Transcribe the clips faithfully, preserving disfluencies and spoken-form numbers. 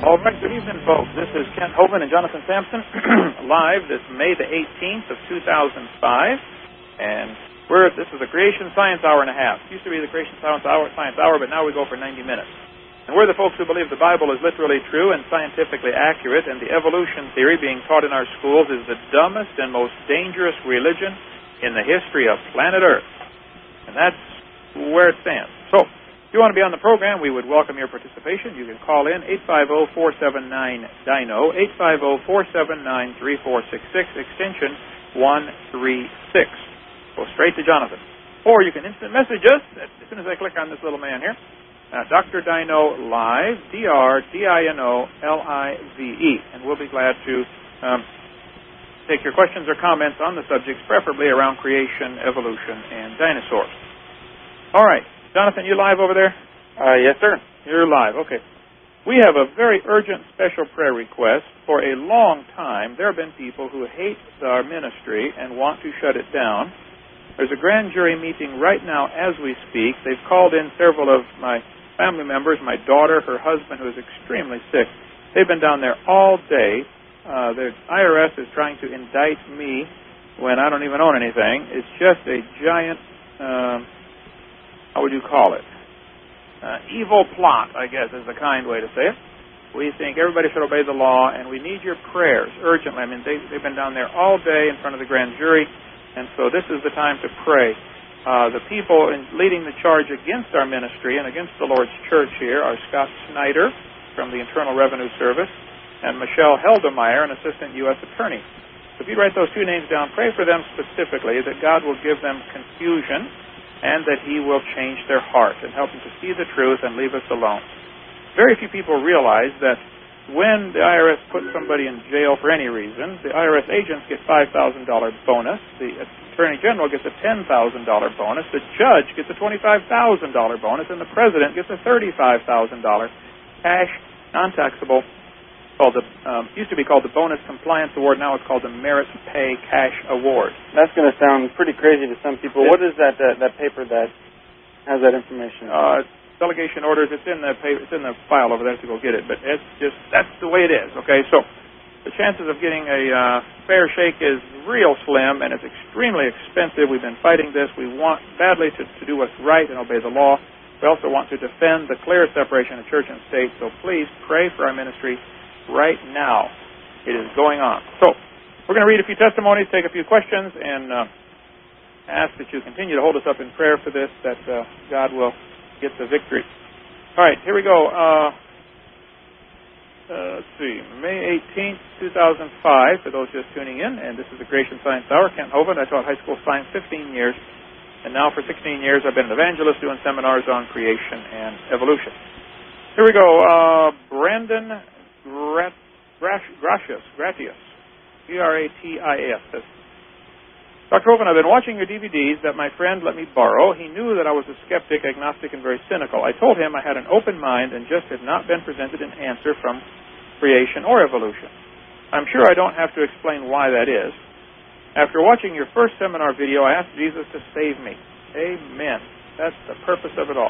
All right, good evening, folks. This is Kent Hovind and Jonathan Sampson, live this May the eighteenth of two thousand five, and we're this is the Creation Science Hour and a half. It used to be the Creation Science Hour, Science Hour, but now we go for ninety minutes. And we're the folks who believe the Bible is literally true and scientifically accurate, and the evolution theory being taught in our schools is the dumbest and most dangerous religion in the history of planet Earth. And that's where it stands. So, if you want to be on the program, we would welcome your participation. You can call in eight five zero, four seven nine, D I N O, eight five zero, four seven nine, three four six six, extension one three six. Go straight to Jonathan. Or you can instant message us as soon as I click on this little man here. Uh, Doctor Dino Live, D R D I N O L I V E. And we'll be glad to um, take your questions or comments on the subjects, preferably around creation, evolution, and dinosaurs. All right. Jonathan, you live over there? Uh, yes, sir. You're live. Okay. We have a very urgent special prayer request. For a long time, there have been people who hate our ministry and want to shut it down. There's a grand jury meeting right now as we speak. They've called in several of my family members, my daughter, her husband, who is extremely sick. They've been down there all day. Uh, the I R S is trying to indict me when I don't even own anything. It's just a giant... Um, How would you call it? Uh, evil plot, I guess, is the kind way to say it. We think everybody should obey the law, and we need your prayers urgently. I mean, they, they've been down there all day in front of the grand jury, and so this is the time to pray. Uh, the people in leading the charge against our ministry and against the Lord's church here are Scott Snyder from the Internal Revenue Service and Michelle Heldemeyer, an assistant U S attorney. So if you write those two names down, pray for them specifically, that God will give them confusion and that He will change their heart and help them to see the truth and leave us alone. Very few people realize that when the I R S puts somebody in jail for any reason, the I R S agents get five thousand dollars bonus, the Attorney General gets a ten thousand dollars bonus, the judge gets a twenty-five thousand dollars bonus, and the President gets a thirty-five thousand dollars cash, non-taxable, called the um, used to be called the Bonus Compliance Award. Now it's called the Merit Pay Cash Award. That's going to sound pretty crazy to some people. What is that uh, that paper that has that information? Uh, delegation orders. It's in the paper, it's in the file over there to go get it. But it's just that's the way it is. Okay, so the chances of getting a uh, fair shake is real slim, and it's extremely expensive. We've been fighting this. We want badly to, to do what's right and obey the law. We also want to defend the clear separation of church and state. So please pray for our ministry. Right now, it is going on. So, we're going to read a few testimonies, take a few questions, and uh, ask that you continue to hold us up in prayer for this, that uh, God will get the victory. All right, here we go. Uh, uh, let's see, May eighteenth, two thousand five, for those just tuning in, and this is the Creation Science Hour. Kent Hovind. I taught high school science fifteen years, and now for sixteen years I've been an evangelist doing seminars on creation and evolution. Here we go. Uh, Brandon Grat, Grat, Gratius, Gratius, G R A T I S. Doctor Hovind, I've been watching your D V Ds that my friend let me borrow. He knew that I was a skeptic, agnostic, and very cynical. I told him I had an open mind and just had not been presented an answer from creation or evolution. I'm sure I don't have to explain why that is. After watching your first seminar video, I asked Jesus to save me. Amen. That's the purpose of it all.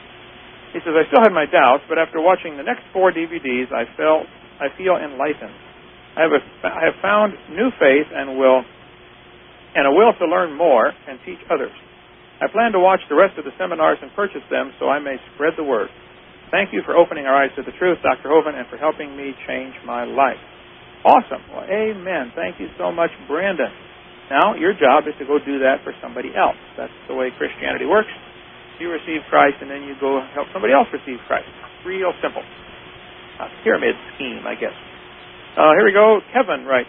He says, I still had my doubts, but after watching the next four D V Ds, I felt I feel enlightened. I have, a, I have found new faith and will and a will to learn more and teach others. I plan to watch the rest of the seminars and purchase them so I may spread the word. Thank you for opening our eyes to the truth, Doctor Hovind, and for helping me change my life. Awesome. Well, amen. Thank you so much, Brandon. Now, your job is to go do that for somebody else. That's the way Christianity works. You receive Christ, and then you go help somebody else receive Christ. Real simple. A pyramid scheme, I guess. Uh, here we go. Kevin writes,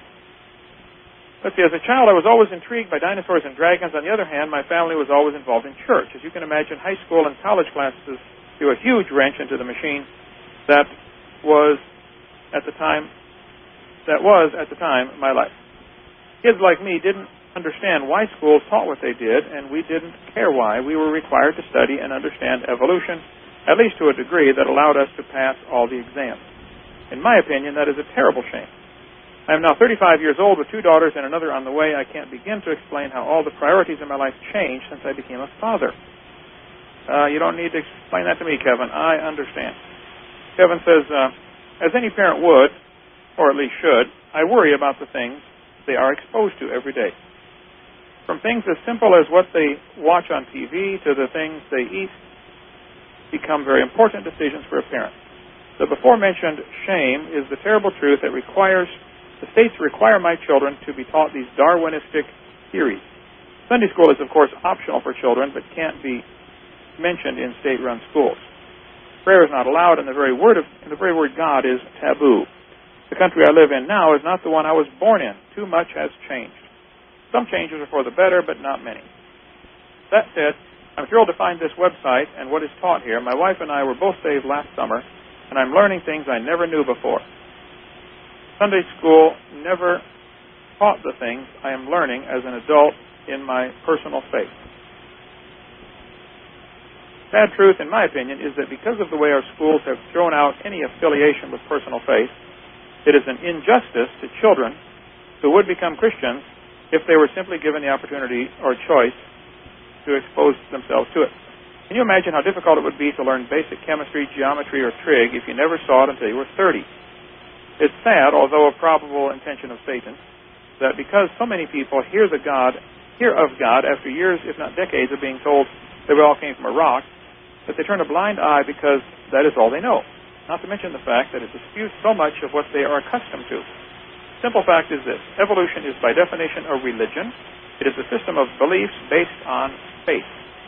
let's see, as a child, I was always intrigued by dinosaurs and dragons. On the other hand, my family was always involved in church. As you can imagine, high school and college classes threw a huge wrench into the machine that was, at the time, that was, at the time, my life. Kids like me didn't understand why schools taught what they did, and we didn't care why. We were required to study and understand evolution, at least to a degree that allowed us to pass all the exams. In my opinion, that is a terrible shame. I am now thirty-five years old with two daughters and another on the way. I can't begin to explain how all the priorities in my life changed since I became a father. Uh, you don't need to explain that to me, Kevin. I understand. Kevin says, uh, as any parent would, or at least should, I worry about the things they are exposed to every day. From things as simple as what they watch on T V to the things they eat become very important decisions for a parent. The before-mentioned shame is the terrible truth that requires the states require my children to be taught these Darwinistic theories. Sunday school is, of course, optional for children, but can't be mentioned in state-run schools. Prayer is not allowed, and the very word of the very word God is taboo. The country I live in now is not the one I was born in. Too much has changed. Some changes are for the better, but not many. That said, I'm thrilled to find this website and what is taught here. My wife and I were both saved last summer, and I'm learning things I never knew before. Sunday school never taught the things I am learning as an adult in my personal faith. Sad truth, in my opinion, is that because of the way our schools have thrown out any affiliation with personal faith, it is an injustice to children who would become Christians if they were simply given the opportunity or choice to expose themselves to it. Can you imagine how difficult it would be to learn basic chemistry, geometry, or trig if you never saw it until you were thirty? It's sad, although a probable intention of Satan, that because so many people hear the God, hear of God after years, if not decades, of being told that we all came from a rock, that they turn a blind eye because that is all they know. Not to mention the fact that it disputes so much of what they are accustomed to. Simple fact is this: evolution is by definition a religion. It is a system of beliefs based on faith.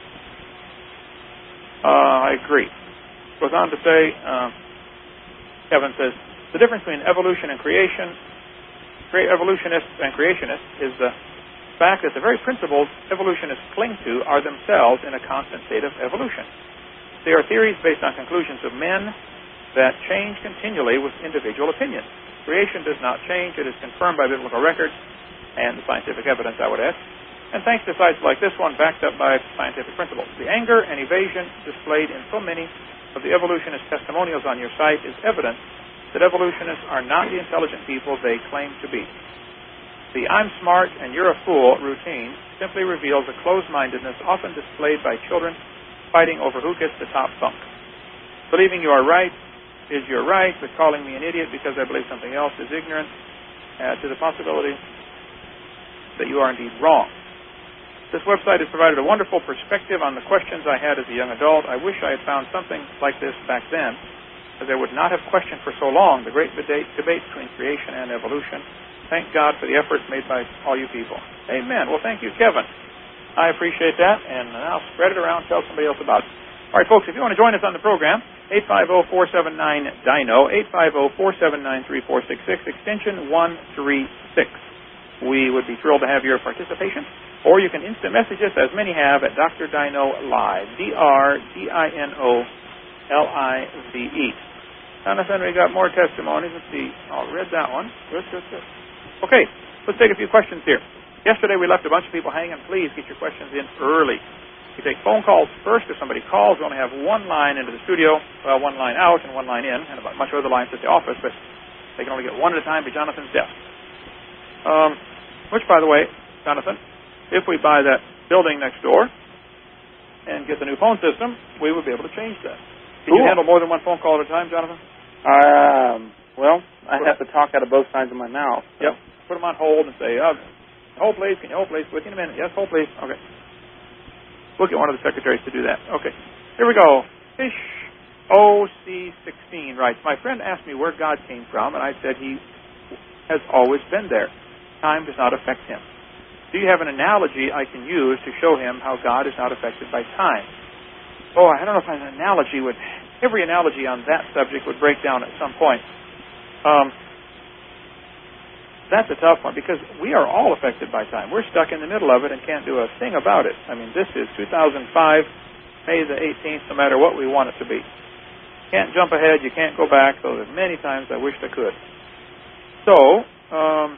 Uh, I agree. Goes on to say, uh, Kevin says, the difference between evolution and creation, cre- evolutionists and creationists, is the fact that the very principles evolutionists cling to are themselves in a constant state of evolution. They are theories based on conclusions of men that change continually with individual opinions. Creation does not change. It is confirmed by biblical record and the scientific evidence, I would add. And thanks to sites like this one, backed up by scientific principles. The anger and evasion displayed in so many of the evolutionist testimonials on your site is evidence that evolutionists are not the intelligent people they claim to be. The I'm smart and you're a fool routine simply reveals a closed-mindedness often displayed by children fighting over who gets the top bunk. Believing you are right is you're right, but calling me an idiot because I believe something else is ignorant uh, to the possibility that you are indeed wrong. This website has provided a wonderful perspective on the questions I had as a young adult. I wish I had found something like this back then, as I would not have questioned for so long the great debate, debate between creation and evolution. Thank God for the efforts made by all you people. Amen. Well, thank you, Kevin. I appreciate that, and now spread it around, tell somebody else about it. All right, folks, if you want to join us on the program, eight five zero, four seven nine, D I N O, eight five zero, four seven nine, three four six six, extension one three six. We would be thrilled to have your participation, or you can instant message us, as many have, at Doctor Dino Live, D R D I N O L I V E. Jonathan, we got more testimonies. Let's see. I'll read that one. Good, good, good. Okay, let's take a few questions here. Yesterday we left a bunch of people hanging. Please get your questions in early. We take phone calls first. If somebody calls, we only have one line into the studio, well, one line out and one line in, and a bunch of other lines at the office, but they can only get one at a time to Jonathan's desk. Um, which, by the way, Jonathan, if we buy that building next door and get the new phone system, we would be able to change that. Can cool. you handle more than one phone call at a time, Jonathan? Um, well, I have to talk out of both sides of my mouth. So. Yep. Put them on hold and say, uh, hold please, can you hold please? Within a minute. Yes, hold please. Okay. We'll get one of the secretaries to do that. Okay. Here we go. Fish O C sixteen writes, my friend asked me where God came from, and I said he has always been there. Time does not affect him. Do you have an analogy I can use to show him how God is not affected by time? Oh, I don't know if an analogy would... Every analogy on that subject would break down at some point. Um, that's a tough one, because we are all affected by time. We're stuck in the middle of it and can't do a thing about it. I mean, this is two thousand five, May the eighteenth, no matter what we want it to be. Can't jump ahead, you can't go back, though there's many times I wished I could. So, um,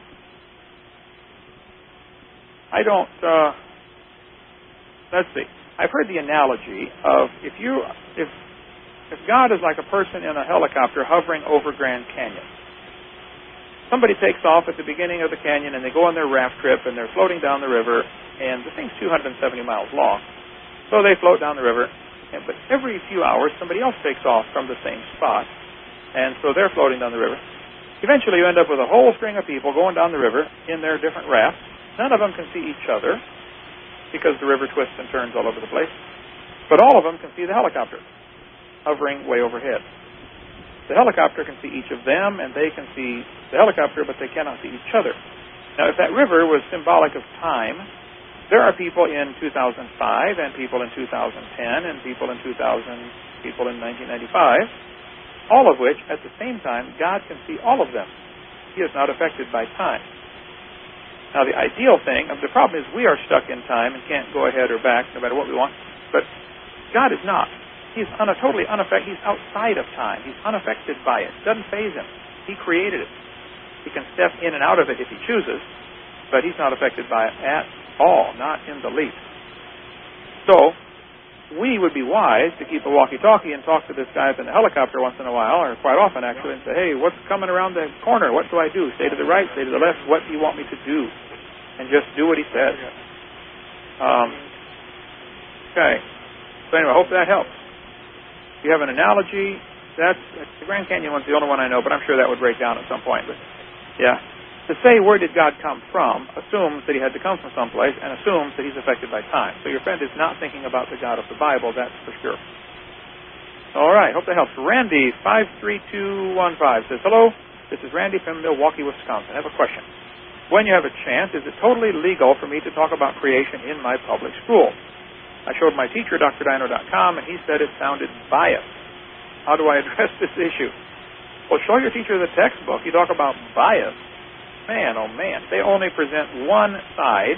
I don't, uh, let's see. I've heard the analogy of if you, if, if God is like a person in a helicopter hovering over Grand Canyon. Somebody takes off at the beginning of the canyon and they go on their raft trip and they're floating down the river, and the thing's two hundred seventy miles long. So they float down the river, and, but every few hours somebody else takes off from the same spot, And so they're floating down the river. Eventually you end up with a whole string of people going down the river in their different rafts. None of them can see each other because the river twists and turns all over the place. But all of them can see the helicopter hovering way overhead. The helicopter can see each of them, and they can see the helicopter, but they cannot see each other. Now, if that river was symbolic of time, there are people in two thousand five, and people in two thousand ten, and people in two thousand, people in nineteen ninety-five, all of which, at the same time, God can see all of them. He is not affected by time. Now, the ideal thing, the problem is we are stuck in time and can't go ahead or back no matter what we want, but God is not. He's un- totally unaffected. He's outside of time. He's unaffected by it. It doesn't faze him. He created it. He can step in and out of it if he chooses, but he's not affected by it at all, not in the least. So, we would be wise to keep a walkie-talkie and talk to this guy up in the helicopter once in a while, or quite often actually, and say, hey, what's coming around the corner? What do I do? Stay to the right, stay to the left. What do you want me to do? And just do what he says. Um, okay. So anyway, I hope that helps. If you have an analogy, that's the Grand Canyon one's the only one I know, but I'm sure that would break down at some point. But yeah, to say where did God come from assumes that he had to come from someplace and assumes that he's affected by time. So your friend is not thinking about the God of the Bible, that's for sure. All right, hope that helps. Randy five three two one five says, hello, this is Randy from Milwaukee, Wisconsin. I have a question. When you have a chance, is it totally legal for me to talk about creation in my public school? I showed my teacher, D R Dino dot com, and he said it sounded biased. How do I address this issue? Well, show your teacher the textbook. You talk about bias. Man, oh man, they only present one side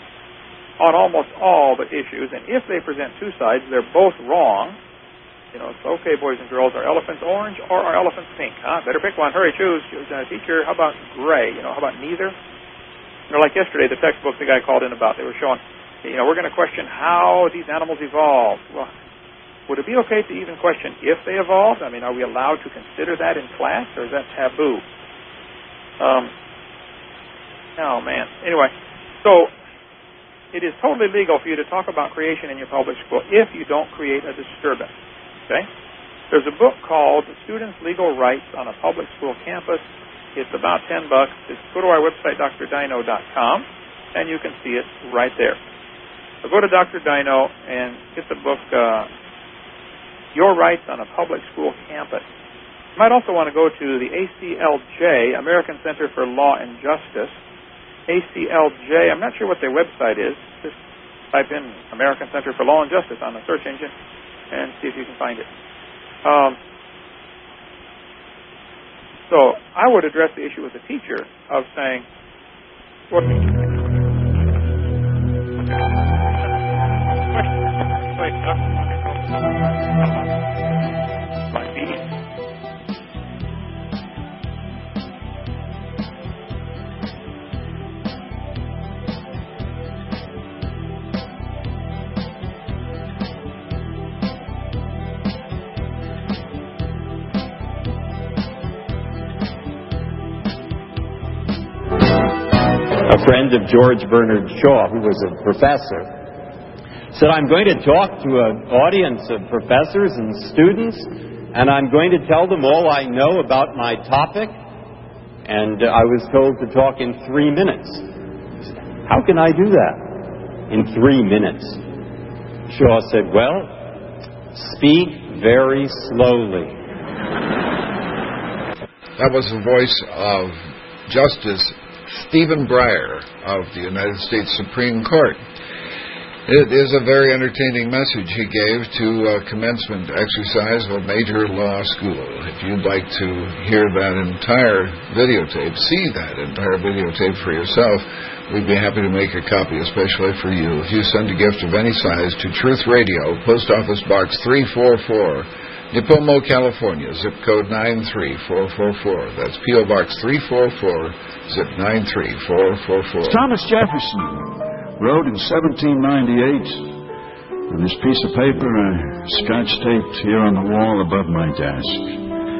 on almost all the issues, and if they present two sides, they're both wrong. You know, it's okay, boys and girls, are elephants orange or are elephants pink? Huh? Better pick one. Hurry, choose. Uh, teacher, how about gray? You know, how about neither? You know, like yesterday, the textbook the guy called in about, they were showing, you know, we're going to question how these animals evolved. Well, would it be okay to even question if they evolved? I mean, are we allowed to consider that in class, or is that taboo? Um, oh, man. Anyway, so it is totally legal for you to talk about creation in your public school if you don't create a disturbance. Okay? There's a book called Students' Legal Rights on a Public School Campus. It's about ten bucks. Just go to our website, D R Dino dot com, and you can see it right there. So go to D R Dino and get the book, uh, Your Rights on a Public School Campus. You might also want to go to the A C L J, American Center for Law and Justice. A C L J, I'm not sure what their website is. Just type in American Center for Law and Justice on the search engine and see if you can find it. Um, so I would address the issue with the teacher of saying, what might be. A friend of George Bernard Shaw, who was a professor, said, I'm going to talk to an audience of professors and students, and I'm going to tell them all I know about my topic, and I was told to talk in three minutes. How can I do that in three minutes? Shaw said, well, speak very slowly. That was the voice of Justice Stephen Breyer of the United States Supreme Court. It is a very entertaining message he gave to a commencement exercise of a major law school. If you'd like to hear that entire videotape, see that entire videotape for yourself, we'd be happy to make a copy especially for you. If you send a gift of any size to Truth Radio, Post Office Box three forty-four, Nipomo, California, zip code nine three four four four. That's P O Box three forty-four, zip nine three four four four. Thomas Jefferson wrote in seventeen ninety-eight on this piece of paper I scotch taped here on the wall above my desk.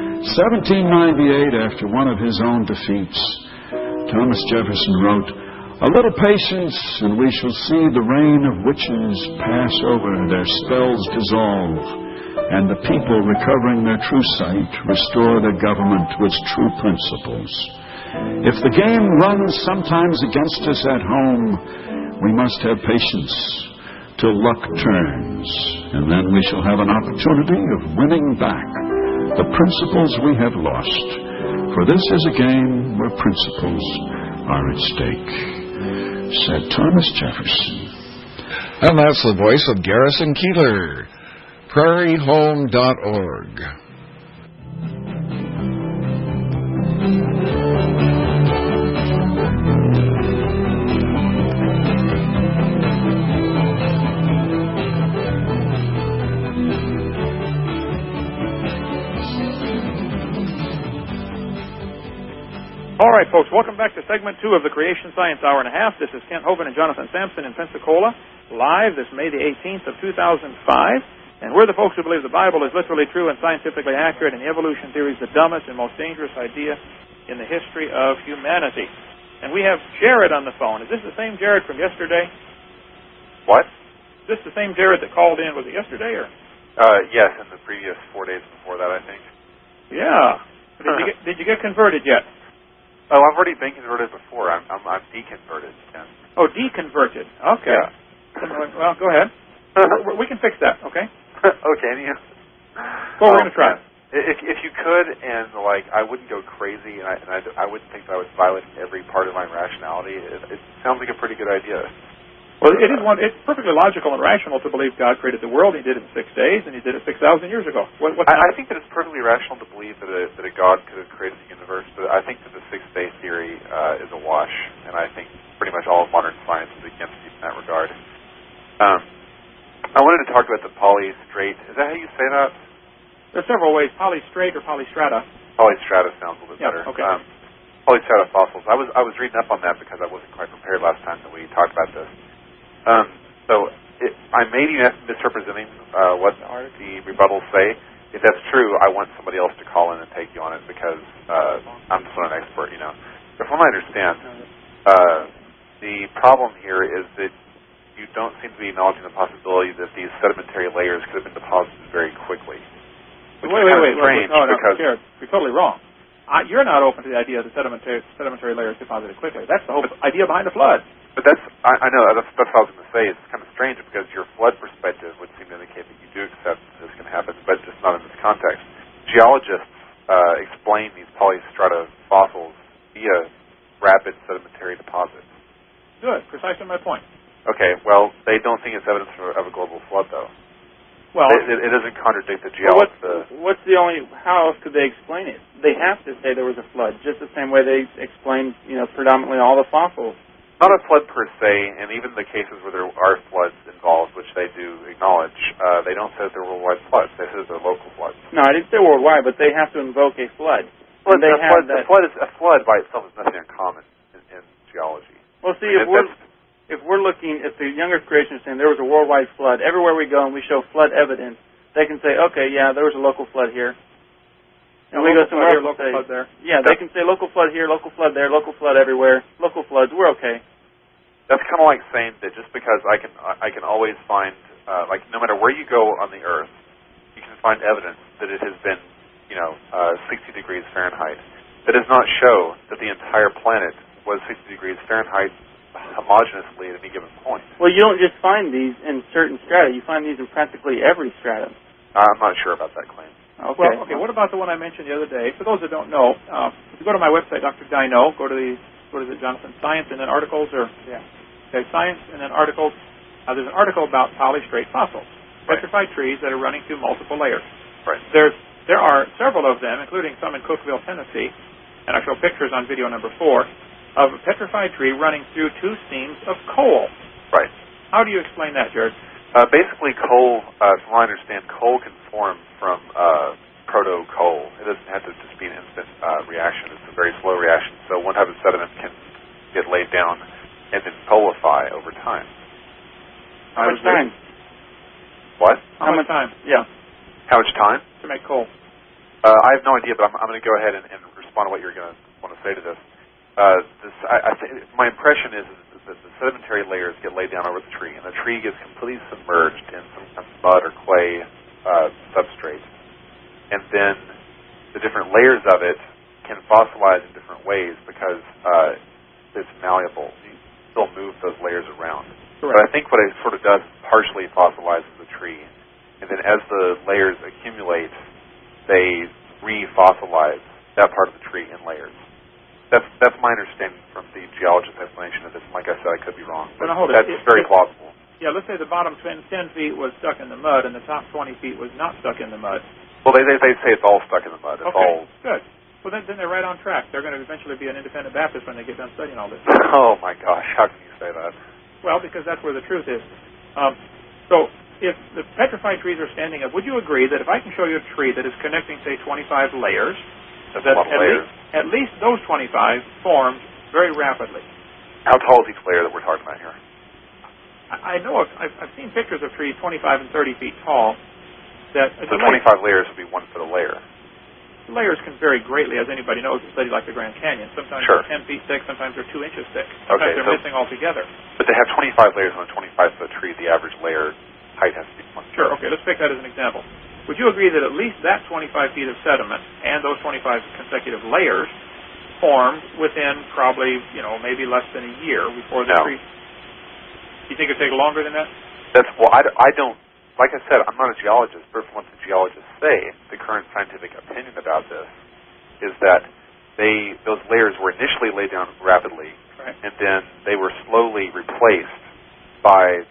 seventeen ninety-eight, after one of his own defeats, Thomas Jefferson wrote, A little patience, and we shall see the reign of witches pass over, their spells dissolve, and the people, recovering their true sight, restore their government to its true principles. If the game runs sometimes against us at home, we must have patience till luck turns, and then we shall have an opportunity of winning back the principles we have lost. For this is a game where principles are at stake, said Thomas Jefferson. And that's the voice of Garrison Keillor, prairie home dot org. All right, folks, welcome back to segment two of the Creation Science Hour and a Half. This is Kent Hovind and Jonathan Sampson in Pensacola, live this May the eighteenth of two thousand five. And we're the folks who believe the Bible is literally true and scientifically accurate, and the evolution theory is the dumbest and most dangerous idea in the history of humanity. And we have Jared on the phone. Is this the same Jared from yesterday? What? Is this the same Jared that called in? Was it yesterday or? Uh, yes, in the previous four days before that, I think. Yeah. Did you get, did you get converted yet? Oh, I've already been converted before. I'm I'm, I'm deconverted. Yeah. Oh, deconverted. Okay. Yeah. Well, go ahead. We can fix that, okay? Okay. Yeah. Well, we're going to try. If if you could, and like, I wouldn't go crazy, and I and I, I wouldn't think that I was violating every part of my rationality. It, it sounds like a pretty good idea. Well, it is one. It's perfectly logical and rational to believe God created the world. He did it in six days, and He did it six thousand years ago. What, I, I think that it's perfectly rational to believe that a, that a God could have created the universe, but I think that the six-day theory uh, is a wash, and I think pretty much all of modern science is against you in that regard. Um, I wanted to talk about the polystrate. Is that how you say that? There's several ways: polystrate or polystrata. Polystrata sounds a little bit Yeah, better. okay. Um, polystrata fossils. I was I was reading up on that because I wasn't quite prepared last time that we talked about this. Um, so it, I may be misrepresenting uh, what the rebuttals say. If that's true, I want somebody else to call in and take you on it because uh, I'm just not an expert, you know. But from what I understand, uh, the problem here is that you don't seem to be acknowledging the possibility that these sedimentary layers could have been deposited very quickly. Wait, wait, wait, wait. Strange no, no, because Jared, you're totally wrong. I, you're not open to the idea that sedimentary, sedimentary layers deposited quickly. That's the whole but, idea behind the flood. But that's, I, I know, that's, that's what I was going to say. It's kind of strange because your flood perspective would seem to indicate that you do accept that this can happen, but just not in this context. Geologists uh, explain these polystrata fossils via rapid sedimentary deposits. Good, precisely my point. Okay, well, they don't think it's evidence of a global flood, though. Well, it, it, it doesn't contradict the geologists. Well, what's, what's the only? How else could they explain it? They have to say there was a flood, just the same way they explain, you know, predominantly all the fossils. Not a flood per se, and even the cases where there are floods involved, which they do acknowledge, uh, they don't say that they're worldwide floods. They say that they're local floods. No, I didn't say worldwide, but they have to invoke a flood. Well, they a, have flood, that. a flood is a flood by itself is nothing uncommon in, in geology. Well, see, I mean, if we're if we're looking, if the younger creation is saying there was a worldwide flood, everywhere we go and we show flood evidence, they can say, okay, yeah, there was a local flood here. And we go somewhere here, local say, flood there. Yeah, they can say local flood here, local flood there, local flood everywhere, local floods. We're okay. That's kind of like saying that just because I can I can always find, uh, like, no matter where you go on the Earth, you can find evidence that it has been, you know, uh, sixty degrees Fahrenheit. That does not show that the entire planet was sixty degrees Fahrenheit homogeneously at any given point. Well, you don't just find these in certain strata. You find these in practically every strata. I'm not sure about that claim. Okay. Well, okay. What about the one I mentioned the other day? For those that don't know, uh, if you go to my website, Doctor Dino, go to the what is it, Jonathan? Science and then articles, or yeah, okay, Science and then articles. Uh, there's an article about polystrate fossils, right. petrified trees that are running through multiple layers. Right. There's there are several of them, including some in Cookeville, Tennessee, and I show pictures on video number four of a petrified tree running through two seams of coal. Right. How do you explain that, Jared? Uh, basically, coal, uh, from what I understand, coal can form from uh, proto-coal. It doesn't have to just be an instant uh, reaction. It's a very slow reaction. So one type of sediment can get laid down and then coalify over time. How much time? What? How, How much time? Yeah. How much time? To make coal. Uh, I have no idea, but I'm, I'm going to go ahead and, and respond to what you're going to want to say to this. Uh, this I, I think my impression is the, the sedimentary layers get laid down over the tree, and the tree gets completely submerged in some kind of mud or clay uh, substrate. And then the different layers of it can fossilize in different ways because uh, it's malleable. You still move those layers around. Correct. But I think what it sort of does is partially fossilizes the tree. And then as the layers accumulate, they re-fossilize that part of the tree in layers. That's that's my understanding from the geologist's explanation of this. Like I said, I could be wrong, but hold that's it. very it, plausible. Yeah, let's say the bottom ten feet was stuck in the mud and the top twenty feet was not stuck in the mud. Well, they they, they say it's all stuck in the mud. It's okay, all good. Well, then, then they're right on track. They're going to eventually be an independent Baptist when they get done studying all this. Oh, my gosh. How can you say that? Well, because that's where the truth is. Um, so if the petrified trees are standing up, would you agree that if I can show you a tree that is connecting, say, twenty-five layers, that's that a lot of at, layers. Least, at least those twenty-five formed very rapidly? How tall is each layer that we're talking about here? I, I know of, I've, I've seen pictures of trees twenty-five and thirty feet tall. That so twenty-five layers would be one foot a layer. Layers can vary greatly, as anybody knows, a study like the Grand Canyon. Sometimes sure. they're ten feet thick, sometimes they're two inches thick. Sometimes okay, they're so, missing altogether. But to have twenty-five layers on a twenty-five foot tree, the average layer height has to be one foot. Sure, okay, let's take that as an example. Would you agree that at least that twenty-five feet of sediment and those twenty-five consecutive layers formed within probably, you know, maybe less than a year before the no. tree? You think it would take longer than that? That's, well, I, I don't, like I said, I'm not a geologist, but from what the geologists say, the current scientific opinion about this is that they those layers were initially laid down rapidly, right. and then they were slowly replaced by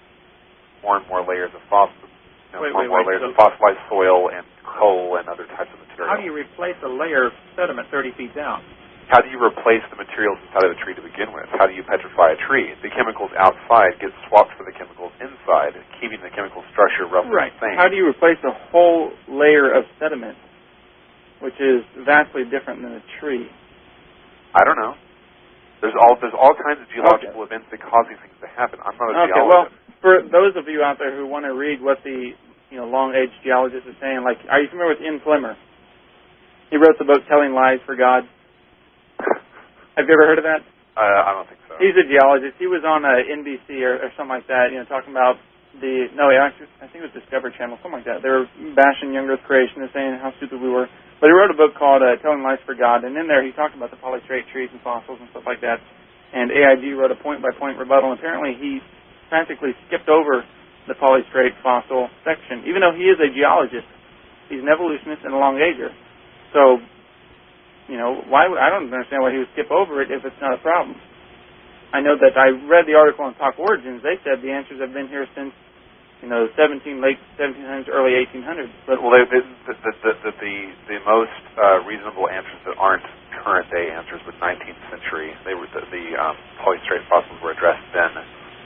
more and more layers of fossil, you know, wait, more wait, and more wait, layers so of fossilized soil and coal and other types of material. How do you replace a layer of sediment thirty feet down? How do you replace the materials inside of a tree to begin with? How do you petrify a tree? The chemicals outside get swapped for the chemicals inside, keeping the chemical structure roughly right. the same. How do you replace a whole layer of sediment, which is vastly different than a tree? I don't know. There's all there's all kinds of geological okay. events that cause these things to happen. I'm not a okay, geologist. well, for those of you out there who want to read what the you know long-age geologist is saying, like, are you familiar with Ian Flemmer? He wrote the book Telling Lies for God. Have you ever heard of that? Uh, I don't think so. He's a geologist. He was on uh, N B C or, or something like that, you know, talking about the, no, actually, I think it was Discovery Channel, something like that. They were bashing young Earth creation and saying how stupid we were. But he wrote a book called uh, Telling Lies for God, and in there he talked about the polystrate trees and fossils and stuff like that. And A I G wrote a point-by-point rebuttal, and apparently he practically skipped over the polystrate fossil section, even though he is a geologist. He's an evolutionist and a long-ager. So, you know, why? I don't understand why he would skip over it if it's not a problem. I know that I read the article on Talk Origins. They said the answers have been here since, you know, seventeen late seventeen hundreds, early eighteen hundreds. But well, they, the, the, the, the, the, the most uh, reasonable answers that aren't current day answers were nineteenth century. They were the, the um, polystrate fossils were addressed then,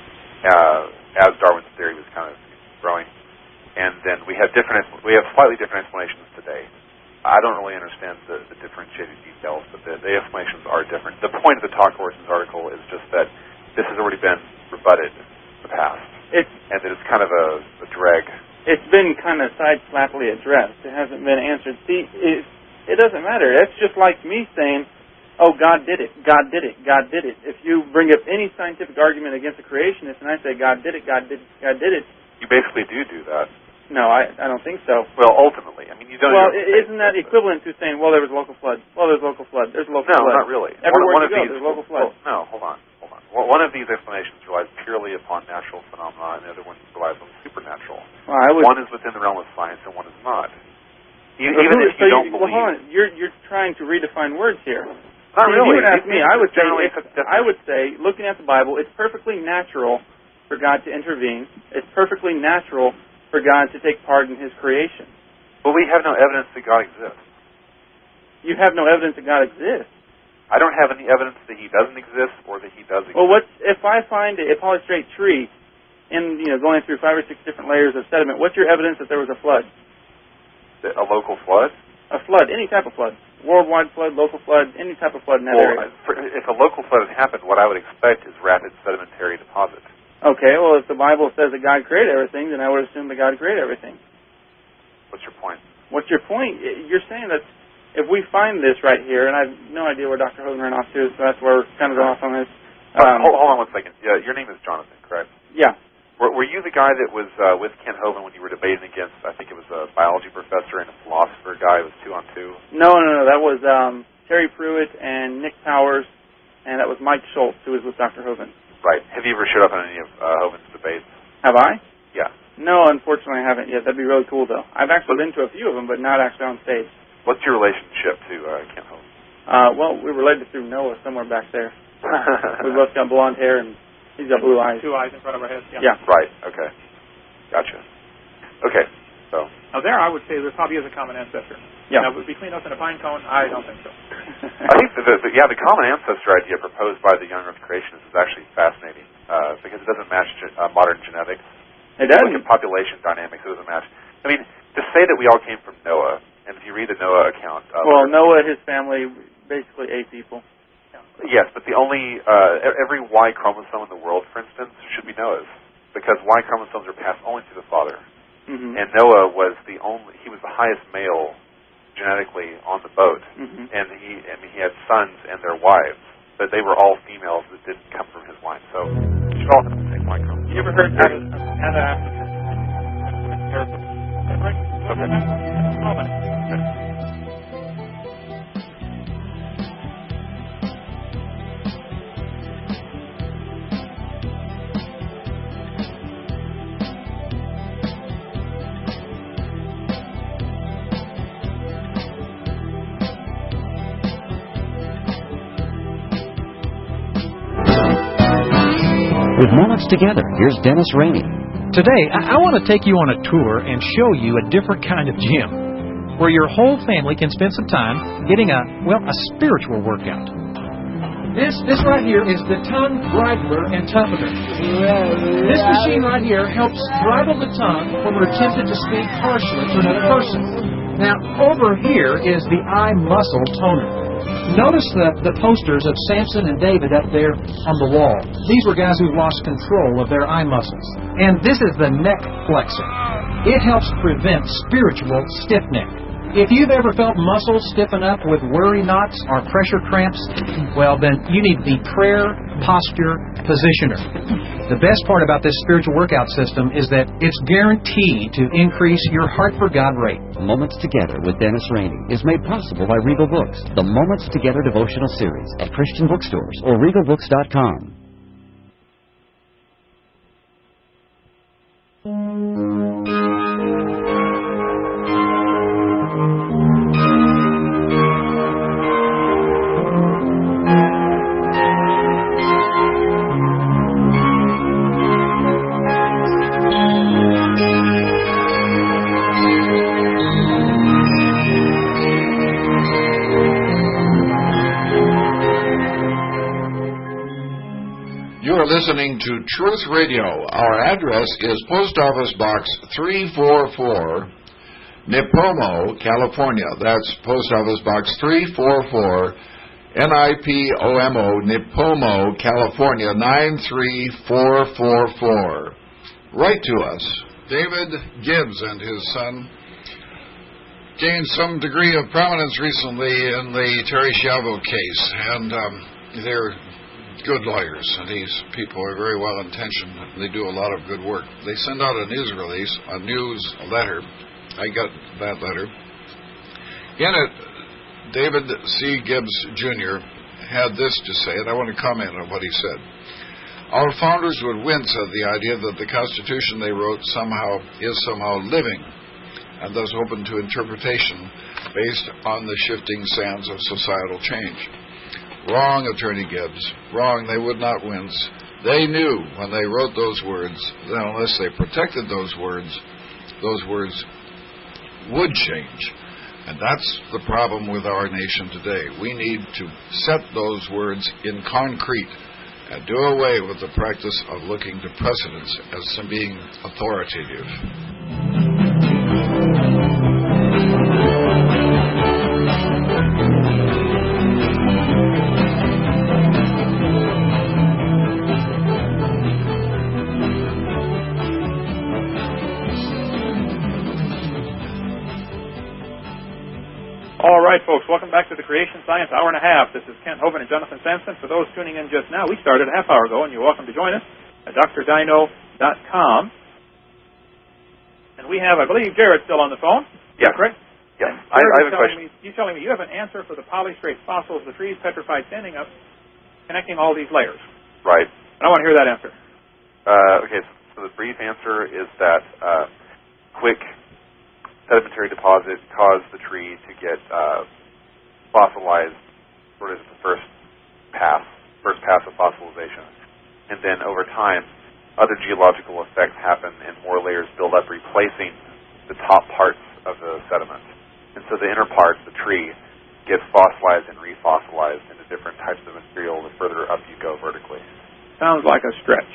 uh, as Darwin's theory was kind of growing, and then we have different we have slightly different explanations today. I don't really understand the, the differentiated details, but the, the explanations are different. The point of the Talk Origins article is just that this has already been rebutted in the past, it's, and that it's kind of a, a drag. It's been kind of side-slappily addressed. It hasn't been answered. See, it, it doesn't matter. It's just like me saying, oh, God did it, God did it, God did it. If you bring up any scientific argument against a creationist and I say, God did it, God did it, God did it. You basically do do that. No, I I don't think so. Well, ultimately. I mean, you don't... Well, you don't isn't that equivalent to saying, well, there was a local flood? Well, there's a local flood. There's a local no, flood. No, not really. Everywhere one, one you of go, these, there's a local flood. Well, no, hold on, hold on. Well, one of these explanations relies purely upon natural phenomena, and the other one relies on supernatural. Well, I would, one is within the realm of science, and one is not. Even, well, even who, if so you don't you, believe... Well, hold on. You're, you're trying to redefine words here. Not See, really. You would ask me, I would say, if, I would say, looking at the Bible, it's perfectly natural for God to intervene. It's perfectly natural for God to take part in His creation. But we have no evidence that God exists. You have no evidence that God exists. I don't have any evidence that He doesn't exist or that He does exist. Well, what's, if I find a polystrate tree in, you know, going through five or six different layers of sediment, what's your evidence that there was a flood? A local flood? A flood, any type of flood. Worldwide flood, local flood, any type of flood in that well, area. For, if a local flood had happened, what I would expect is rapid sedimentary deposit. Okay, well, if the Bible says that God created everything, then I would assume that God created everything. What's your point? What's your point? You're saying that if we find this right here, and I have no idea where Doctor Hogan ran off to, so that's where we're kind of going off on this. Um, hold, hold on one second. Yeah, your name is Jonathan, correct? Yeah. Were, were you the guy that was uh, with Kent Hovind when you were debating against, I think it was a biology professor and a philosopher guy? It was two on two? No, no, no. That was um, Terry Pruitt and Nick Powers, and that was Mike Schultz, who was with Doctor Hovind. Right. Have you ever showed up in any of uh, Hovind's debates? Have I? Yeah. No, unfortunately I haven't yet. That'd be really cool, though. I've actually been to a few of them, but not actually on stage. What's your relationship to uh, Kent Hovind? Uh, well, we're related through Noah somewhere back there. We both got blonde hair, and he's got blue eyes. Two eyes in front of our heads. Yeah. Yeah. Right. Okay. Gotcha. Okay. So. Now there, I would say there probably is a common ancestor. Yeah. Now, between us and a pine cone, I don't think so. I think the, the, the yeah the common ancestor idea proposed by the young Earth creationists is actually fascinating uh, because it doesn't match ge- uh, modern genetics. It doesn't. Look at population dynamics, it doesn't match. I mean, to say that we all came from Noah, and if you read the Noah account, uh, well, Noah and his family, basically eight people. Yes, but the only uh, every Y chromosome in the world, for instance, should be Noah's, because Y chromosomes are passed only to the father. Mm-hmm. And Noah was the only; he was the highest male genetically on the boat, mm-hmm. and he, I mean, he had sons and their wives, but they were all females that didn't come from his line. So we should all have the same Y chromosome. You ever heard that? Anna Okay. With Moments Together, here's Dennis Rainey. Today, I, I want to take you on a tour and show you a different kind of gym, where your whole family can spend some time getting a, well, a spiritual workout. This this right here is the tongue bridler and toughener. This machine right here helps bridle the tongue when we're tempted to speak harshly to another person. Now, over here is the eye muscle toner. Notice the, the posters of Samson and David up there on the wall. These were guys who lost control of their eye muscles. And this is the neck flexor. It helps prevent spiritual stiff neck. If you've ever felt muscles stiffen up with worry knots or pressure cramps, well, then you need the prayer posture positioner. The best part about this spiritual workout system is that it's guaranteed to increase your heart for God rate. Moments Together with Dennis Rainey is made possible by Regal Books, the Moments Together devotional series at Christian bookstores or regal books dot com. Listening to Truth Radio. Our address is Post Office Box three forty-four, Nipomo, California. That's Post Office Box three forty-four, N I P O M O, Nipomo, California, nine three four four four. Write to us. David Gibbs and his son gained some degree of prominence recently in the Terry Schiavo case, and um, they're good lawyers, and these people are very well intentioned. They do a lot of good work. They send out a news release, a news letter. I got that letter. In it, David C. Gibbs Junior had this to say, and I want to comment on what he said. Our founders would wince at the idea that the Constitution they wrote somehow is somehow living, and thus open to interpretation based on the shifting sands of societal change. Wrong, Attorney Gibbs. Wrong. They would not wince. They knew when they wrote those words that unless they protected those words, those words would change. And that's the problem with our nation today. We need to set those words in concrete and do away with the practice of looking to precedents as being authoritative. All right, folks, welcome back to the Creation Science Hour and a Half. This is Kent Hovind and Jonathan Sampson. For those tuning in just now, we started a half hour ago, and you're welcome to join us at D R Dino dot com. And we have, I believe, Jared still on the phone. Yeah. Correct? Yes. I, I have a question. Me, you're telling me you have an answer for the polystrate fossils, the trees petrified standing up, connecting all these layers. Right. And I want to hear that answer. Uh, okay, so, so the brief answer is that uh, quick sedimentary deposit caused the tree to get uh, fossilized sort of the first pass, first pass of fossilization. And then over time, other geological effects happen and more layers build up, replacing the top parts of the sediment. And so the inner part, the tree, gets fossilized and refossilized into different types of material the further up you go vertically. Sounds like a stretch.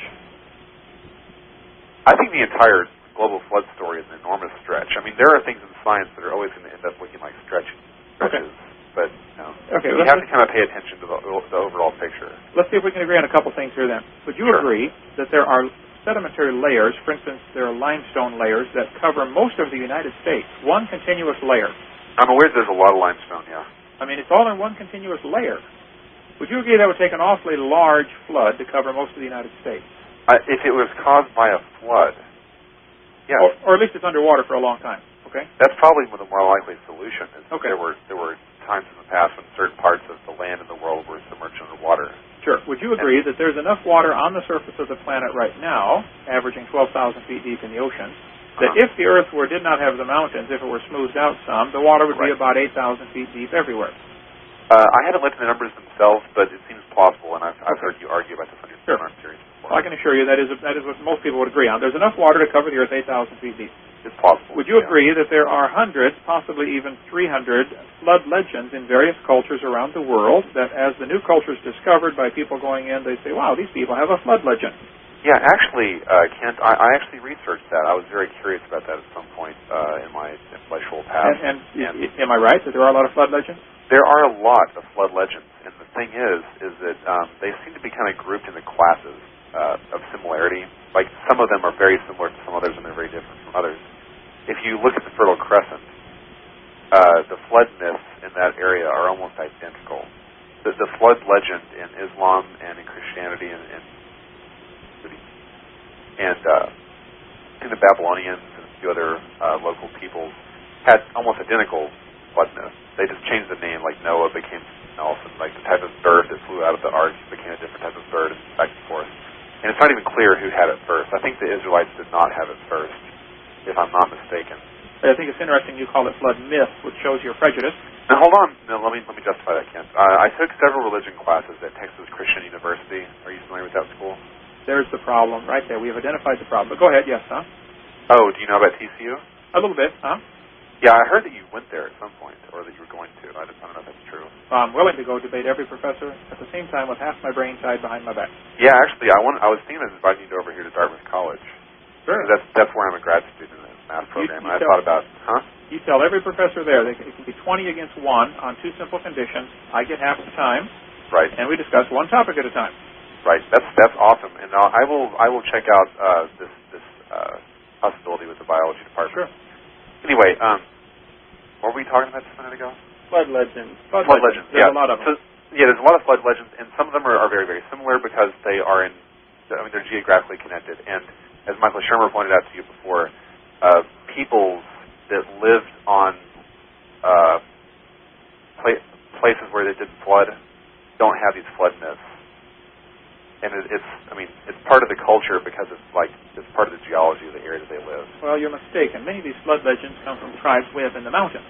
I think the entire global flood story is an enormous stretch. I mean, there are things in science that are always going to end up looking like stretches, stretches okay. but you know, okay, you have to kind of pay attention to the, the overall picture. Let's see if we can agree on a couple things here then. Would you sure. agree that there are sedimentary layers, for instance, there are limestone layers that cover most of the United States, one continuous layer? I'm aware there's a lot of limestone, yeah. I mean, it's all in one continuous layer. Would you agree that would take an awfully large flood to cover most of the United States? Uh, if it was caused by a flood, yeah. Or, or at least it's underwater for a long time, okay? That's probably the more likely solution. Is okay. There were there were times in the past when certain parts of the land in the world were submerged underwater. Sure. Would you agree and, that there's enough water on the surface of the planet right now, averaging twelve thousand feet deep in the ocean, that uh-huh. if the Earth were did not have the mountains, if it were smoothed out some, the water would right. be about eight thousand feet deep everywhere? Uh, I haven't looked at the numbers themselves, but it seems plausible, and I've, I've okay. heard you argue about this on your sure. seminar series before. Well, I can assure you that is that is what most people would agree on. There's enough water to cover the Earth eight thousand feet deep. It's possible. Would you yeah. agree that there are hundreds, possibly even three hundred, flood legends in various cultures around the world that as the new cultures discovered by people going in, they say, wow, these people have a flood legend? Yeah, actually, uh, Kent, I, I actually researched that. I was very curious about that at some point uh, in my intellectual past. And, and, and am I right that there are a lot of flood legends? There are a lot of flood legends, and the thing is, is that um, they seem to be kind of grouped into classes uh, of similarity. Like some of them are very similar to some others, and they're very different from others. If you look at the Fertile Crescent, uh, the flood myths in that area are almost identical. The, the flood legend in Islam and in Christianity and, and and uh, and the Babylonians and a few other uh, local peoples had almost identical flood myths. They just changed the name, like Noah became something else, and like the type of bird that flew out of the ark became a different type of bird, and back and forth. And it's not even clear who had it first. I think the Israelites did not have it first, if I'm not mistaken. I think it's interesting you call it flood myth, which shows your prejudice. Now, hold on. No, let me let me justify that, Kent. Uh, I took several religion classes at Texas Christian University. Are you familiar with that school? There's the problem right there. We have identified the problem. But go ahead, yes, huh? Oh, do you know about T C U? A little bit, huh? Yeah, I heard that you went there at some point, or that you were going to. I don't, I don't know if that's true. I'm willing to go debate every professor at the same time with half my brain tied behind my back. Yeah, actually, I want. I was thinking of inviting you over here to Dartmouth College. Sure. That's that's where I'm a grad student in the math program. You, you and I thought about, huh? You tell every professor there that it can be twenty against one on two simple conditions. I get half the time. Right. And we discuss one topic at a time. Right. That's that's awesome. And uh, I will I will check out uh, this this uh, possibility with the biology department. Sure. Anyway, um, what were we talking about just a minute ago? Flood legends. Flood, flood legends. There's yeah. a lot of them. So, yeah, there's a lot of flood legends, and some of them are, are very very similar because they are in. I mean, they're geographically connected. And as Michael Shermer pointed out to you before, uh, peoples that lived on uh, pla- places where it didn't flood don't have these flood myths. And it, it's, I mean, it's part of the culture because it's like, it's part of the geology of the area that they live. Well, you're mistaken. Many of these flood legends come from tribes way up in the mountains,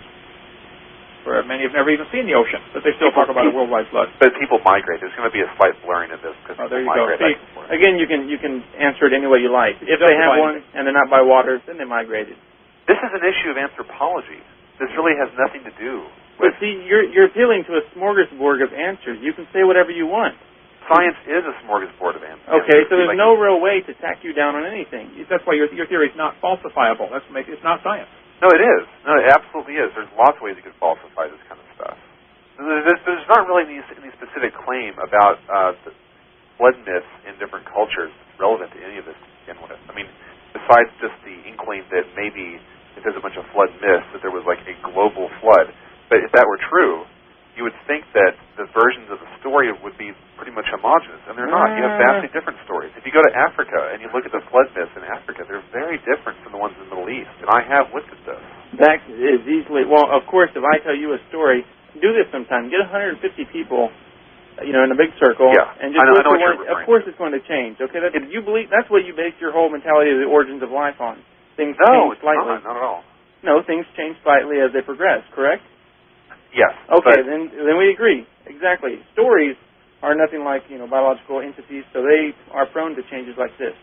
where many have never even seen the ocean, but they still talk about a worldwide flood. But people migrate. There's going to be a slight blurring of this because oh, people there you migrate go. back and forth. Again, you can you can answer it any way you like. If they have one and they're not by water, then they migrated. This is an issue of anthropology. This really has nothing to do But with... see, you're, you're appealing to a smorgasbord of answers. You can say whatever you want. Science is a smorgasbord of answers. Okay, so there's like no real way to tack you down on anything. That's why your, your theory is not falsifiable. That's make, it's not science. No, it is. No, it absolutely is. There's lots of ways you can falsify this kind of stuff. There's, there's not really any, any specific claim about uh, the flood myths in different cultures that's relevant to any of this to begin with. I mean, besides just the inkling that maybe if there's a bunch of flood myths, that there was like a global flood. But if that were true, you would think that the versions of the story would be pretty much homogenous, and they're not. You have vastly different stories. If you go to Africa and you look at the flood myths in Africa, they're very different from the ones in the Middle East, and I have looked at this. That is easily, well, of course, if I tell you a story, do this sometime. Get one hundred fifty people, you know, in a big circle, yeah, and just I know, look I know for what one. you're Of course, it's going to change. Okay, that, you believe that's what you base your whole mentality of the origins of life on. Things no, change it's slightly. not, not at all. No, things change slightly as they progress. Correct? Yes. Okay, then then we agree. Exactly. Stories are nothing like, you know, biological entities, so they are prone to changes like this.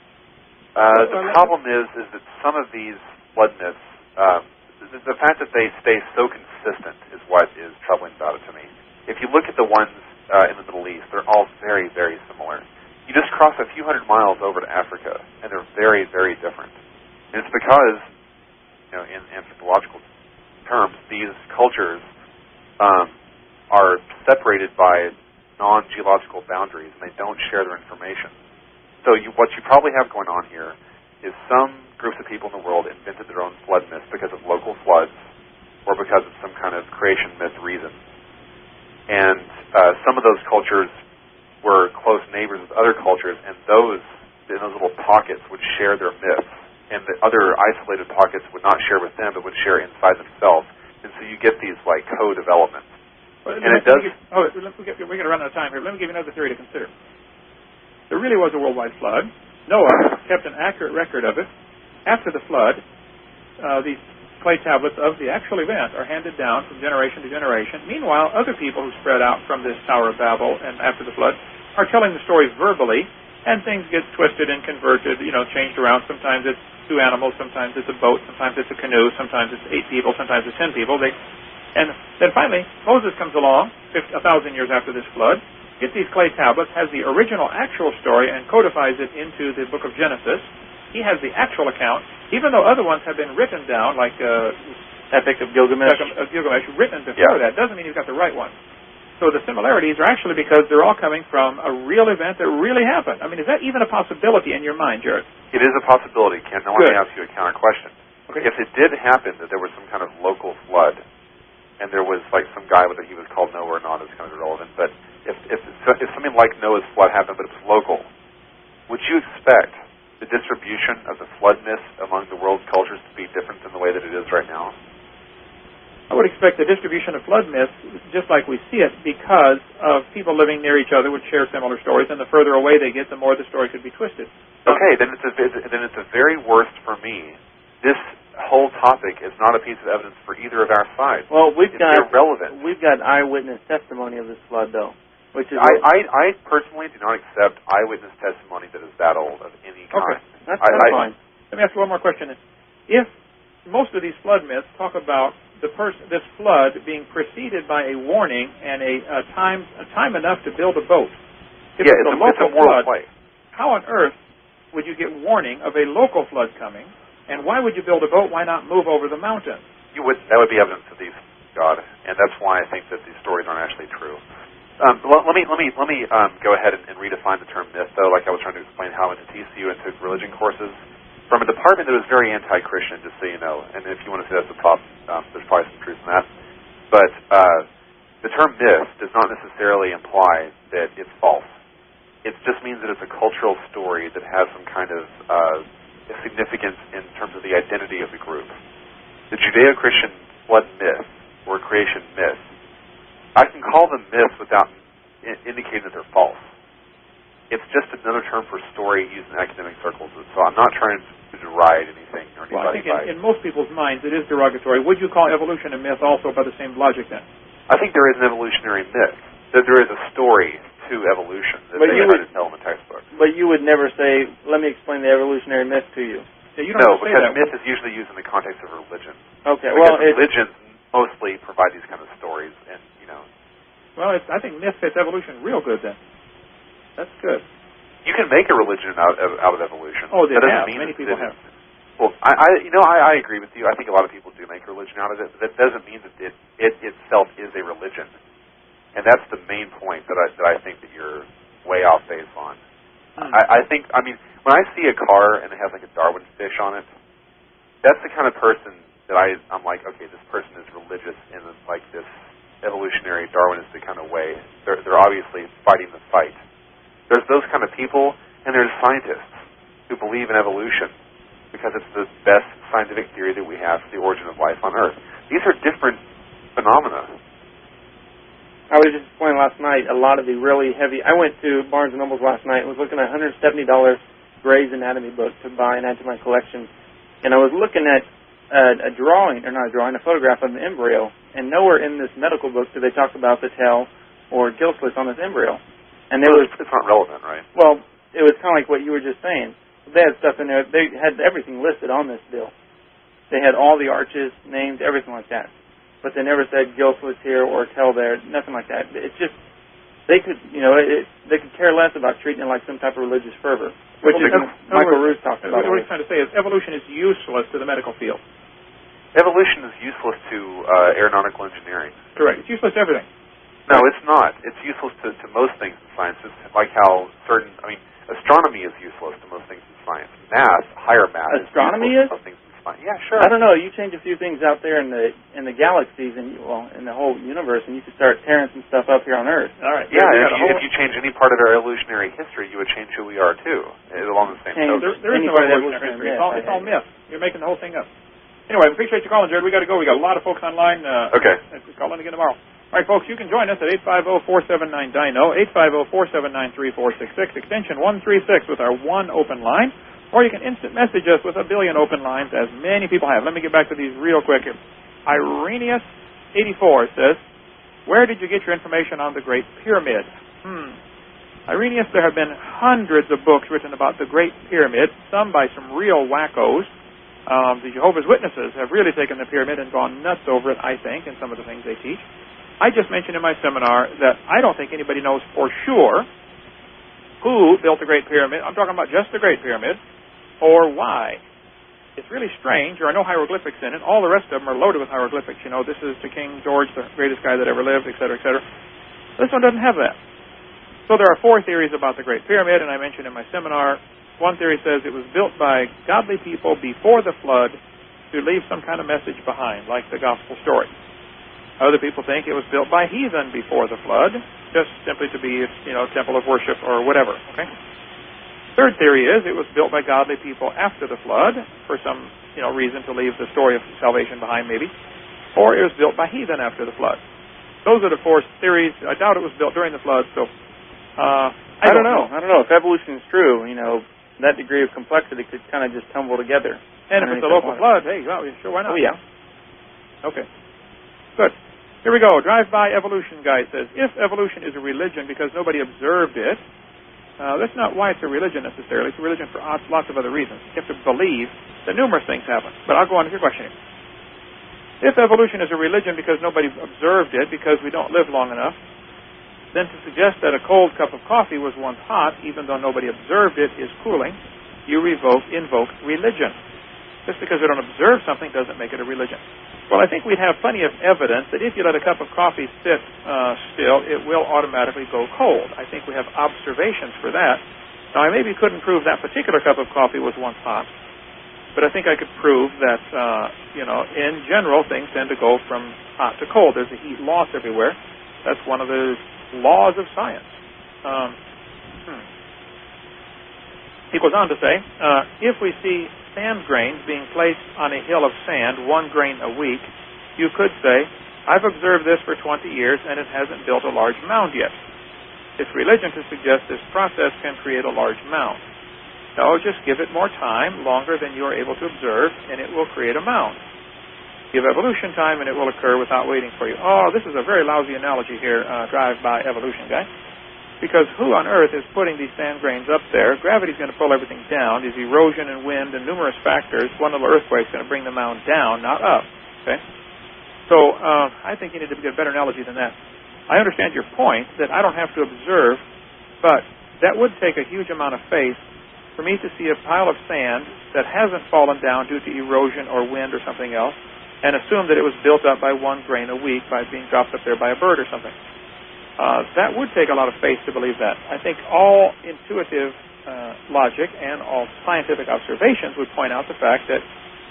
Uh, the problem is, is that some of these flood myths, um, the, the fact that they stay so consistent is what is troubling about it to me. If you look at the ones uh, in the Middle East, they're all very, very similar. You just cross a few hundred miles over to Africa, and they're very, very different. And it's because, you know, in anthropological terms, these cultures um, are separated by non-geological boundaries, and they don't share their information. So you, what you probably have going on here is some groups of people in the world invented their own flood myths because of local floods or because of some kind of creation myth reason. And uh, some of those cultures were close neighbors with other cultures, and those, in those little pockets, would share their myths, and the other isolated pockets would not share with them, but would share inside themselves. And so you get these, like, co-developments. Well, and it does... Give, oh, we're going to run out of time here. Let me give you another theory to consider. There really was a worldwide flood. Noah kept an accurate record of it. After the flood, uh, these clay tablets of the actual event are handed down from generation to generation. Meanwhile, other people who spread out from this Tower of Babel and after the flood are telling the story verbally, and things get twisted and converted, you know, changed around. Sometimes it's two animals, sometimes it's a boat, sometimes it's a canoe, sometimes it's eight people, sometimes it's ten people. They, and then finally, Moses comes along fifty, a thousand years after this flood, gets these clay tablets, has the original actual story, and codifies it into the book of Genesis. He has the actual account, even though other ones have been written down, like uh, Epic of Gilgamesh, of Gilgamesh written before yeah. that. Doesn't mean he's got the right one. So the similarities are actually because they're all coming from a real event that really happened. I mean, is that even a possibility in your mind, Jared? It is a possibility, Ken. Now let me ask you a counter question. Okay. If it did happen that there was some kind of local flood, and there was like some guy, whether he was called Noah or not is kind of irrelevant, but if, if, if something like Noah's flood happened but it was local, would you expect the distribution of the flood myths among the world's cultures to be different than the way that it is right now? I would expect the distribution of flood myths, just like we see it, because of people living near each other would share similar stories, and the further away they get, the more the story could be twisted. Okay, then it's a, then it's a very worst for me. This whole topic is not a piece of evidence for either of our sides. Well, we've it's got irrelevant. We've got eyewitness testimony of this flood, though, which is I, I, I personally do not accept eyewitness testimony that is that old of any kind. Okay, that's, I, that's I, fine. Let me ask you one more question. If most of these flood myths talk about the person, this flood being preceded by a warning and a, a time a time enough to build a boat. If yeah, it's, it's a, a, local it's a moral flood, play. How on earth would you get warning of a local flood coming? And why would you build a boat? Why not move over the mountain? You would. That would be evidence of these God, and that's why I think that these stories aren't actually true. Um, let, let me let me let me um, go ahead and, and redefine the term myth, though, like I was trying to explain how I went to T C U and took religion courses from a department that was very anti-Christian, just so you know. And if you want to say that's a problem, um, there's probably some truth in that. But uh, the term myth does not necessarily imply that it's false. It just means that it's a cultural story that has some kind of uh, significance in terms of the identity of the group. The Judeo-Christian flood myth or creation myth, I can call them myths without I- indicating that they're false. It's just another term for story used in academic circles. So I'm not trying to deride anything or anybody. Well, I think by in, in most people's minds it is derogatory. Would you call evolution a myth also by the same logic then? I think there is an evolutionary myth. That there is a story to evolution that but they you try would, to tell in the textbook. But you would never say, let me explain the evolutionary myth to you. Yeah, you don't no, say because that. myth is usually used in the context of religion. Okay, because well, religions mostly provide these kind of stories, and you know. Well, it's, I think myth fits evolution real good then. That's good. You can make a religion out of, out of evolution. Oh, they that have. Mean Many that, people that, have. Well, I, I, you know, I, I agree with you. I think a lot of people do make a religion out of it. But that doesn't mean that it, it itself is a religion, and that's the main point that I that I think that you're way off base on. Hmm. I, I think, I mean, when I see a car and it has like a Darwin fish on it, that's the kind of person that I, I'm like, okay, this person is religious in like this evolutionary Darwinistic kind of way. They're, they're obviously fighting the fight. There's those kind of people, and there's scientists who believe in evolution because it's the best scientific theory that we have for the origin of life on Earth. These are different phenomena. I was just explaining last night, a lot of the really heavy... I went to Barnes and Noble's last night and was looking at one hundred seventy dollars Gray's Anatomy book to buy and add to my collection. And I was looking at a, a drawing, or not a drawing, a photograph of an embryo. And nowhere in this medical book do they talk about the tail or gill slits on this embryo. And there well, was... It's not relevant, right? Well, it was kind of like what you were just saying. They had stuff in there. They had everything listed on this bill. They had all the arches, names, everything like that. But they never said gill slits here or tail there, nothing like that. It's just, they could, you know, it, they could care less about treating it like some type of religious fervor, which well, is Michael Ruse talked about. What he's trying to say is evolution is useless to the medical field. Evolution is useless to uh, aeronautical engineering. Correct. It's useless to everything. No, it's not. It's useless to, to most things in science. It's like how certain, I mean, astronomy is useless to most things in science. Math, higher math, astronomy is useless is? to most things in science. Yeah, sure. I don't know. You change a few things out there in the in the galaxies and well, in the whole universe, and you could start tearing some stuff up here on Earth. All right. Yeah, if you, if you change any part of our evolutionary history, you would change who we are too, along the same token. There, there is no evolutionary history. It's all, it's all myth. You're making the whole thing up. Anyway, I appreciate you calling, Jared. We got to go. We got a lot of folks online. Uh, okay. Call in again tomorrow. All right, folks, you can join us at eight five zero, four seven nine, D I N O, eight five zero, four seven nine, three four six six, extension one three six with our one open line, or you can instant message us with a billion open lines, as many people have. Let me get back to these real quick. Irenaeus eighty-four says, where did you get your information on the Great Pyramid? Hmm. Irenaeus, there have been hundreds of books written about the Great Pyramid, some by some real wackos. Um, the Jehovah's Witnesses have really taken the pyramid and gone nuts over it, I think, and some of the things they teach. I just mentioned in my seminar that I don't think anybody knows for sure who built the Great Pyramid. I'm talking about just the Great Pyramid, or why. It's really strange. There are no hieroglyphics in it. All the rest of them are loaded with hieroglyphics. You know, this is to King George, the greatest guy that ever lived, et cetera, et cetera. This one doesn't have that. So there are four theories about the Great Pyramid, and I mentioned in my seminar, one theory says it was built by godly people before the flood to leave some kind of message behind, like the gospel story. Other people think it was built by heathen before the flood, just simply to be, you know, temple of worship or whatever, okay? Third theory is it was built by godly people after the flood for some, you know, reason to leave the story of salvation behind maybe, or it was built by heathen after the flood. Those are the four theories. I doubt it was built during the flood, so uh, I, I don't, don't know. know. I don't know. If evolution is true, you know, that degree of complexity could kind of just tumble together. And if it's a local flood, hey, well, sure, why not? Oh, yeah. Okay. Good. Here we go. Drive-by evolution guy says, if evolution is a religion because nobody observed it, uh, that's not why it's a religion necessarily. It's a religion for lots of other reasons. You have to believe that numerous things happen. But I'll go on with your question here. If evolution is a religion because nobody observed it, because we don't live long enough, then to suggest that a cold cup of coffee was once hot, even though nobody observed it, is cooling, you revoke, invoke religion. Just because we don't observe something doesn't make it a religion. Well, I think we'd have plenty of evidence that if you let a cup of coffee sit uh, still, it will automatically go cold. I think we have observations for that. Now, I maybe couldn't prove that particular cup of coffee was once hot, but I think I could prove that, uh, you know, in general, things tend to go from hot to cold. There's a heat loss everywhere. That's one of the laws of science. Um, hmm. He goes on to say, uh, if we see sand grains being placed on a hill of sand, one grain a week, you could say, I've observed this for twenty years and it hasn't built a large mound yet. It's religion to suggest this process can create a large mound. No, just give it more time, longer than you are able to observe, and it will create a mound. Give evolution time and it will occur without waiting for you. Oh, this is a very lousy analogy here, uh, drive-by evolution guy. Because who on earth is putting these sand grains up there? Gravity's going to pull everything down. There's erosion and wind and numerous factors. One little earthquake's going to bring the mound down, not up. Okay? So uh, I think you need to get a better analogy than that. I understand your point that I don't have to observe, but that would take a huge amount of faith for me to see a pile of sand that hasn't fallen down due to erosion or wind or something else and assume that it was built up by one grain a week by being dropped up there by a bird or something. Uh, that would take a lot of faith to believe that. I think all intuitive uh, logic and all scientific observations would point out the fact that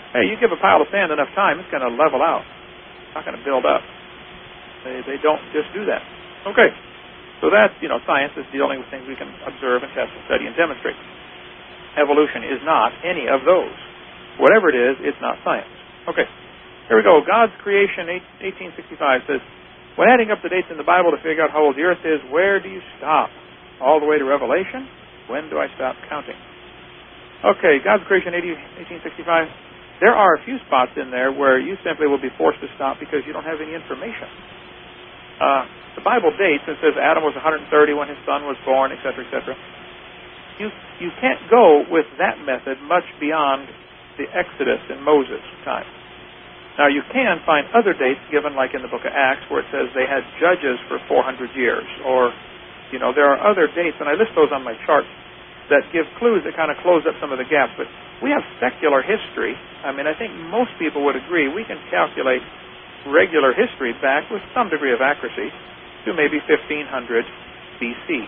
Hey, you give a pile of sand enough time, it's going to level out. It's not going to build up. They, they don't just do that. Okay. So that's, you know, science is dealing with things we can observe and test and study and demonstrate. Evolution is not any of those. Whatever it is, it's not science. Okay. Here we go. God's creation, eighteen sixty-five, says, when adding up the dates in the Bible to figure out how old the earth is, where do you stop? All the way to Revelation? When do I stop counting? Okay, God's creation, eighteen sixty-five. There are a few spots in there where you simply will be forced to stop because you don't have any information. Uh, the Bible dates and says Adam was one hundred thirty when his son was born, et cetera, et cetera. You, you can't go with that method much beyond the Exodus and Moses' time. Now, you can find other dates given, like in the book of Acts, where it says they had judges for four hundred years. Or, you know, there are other dates, and I list those on my chart, that give clues that kind of close up some of the gaps. But we have secular history. I mean, I think most people would agree we can calculate regular history back with some degree of accuracy to maybe fifteen hundred B C.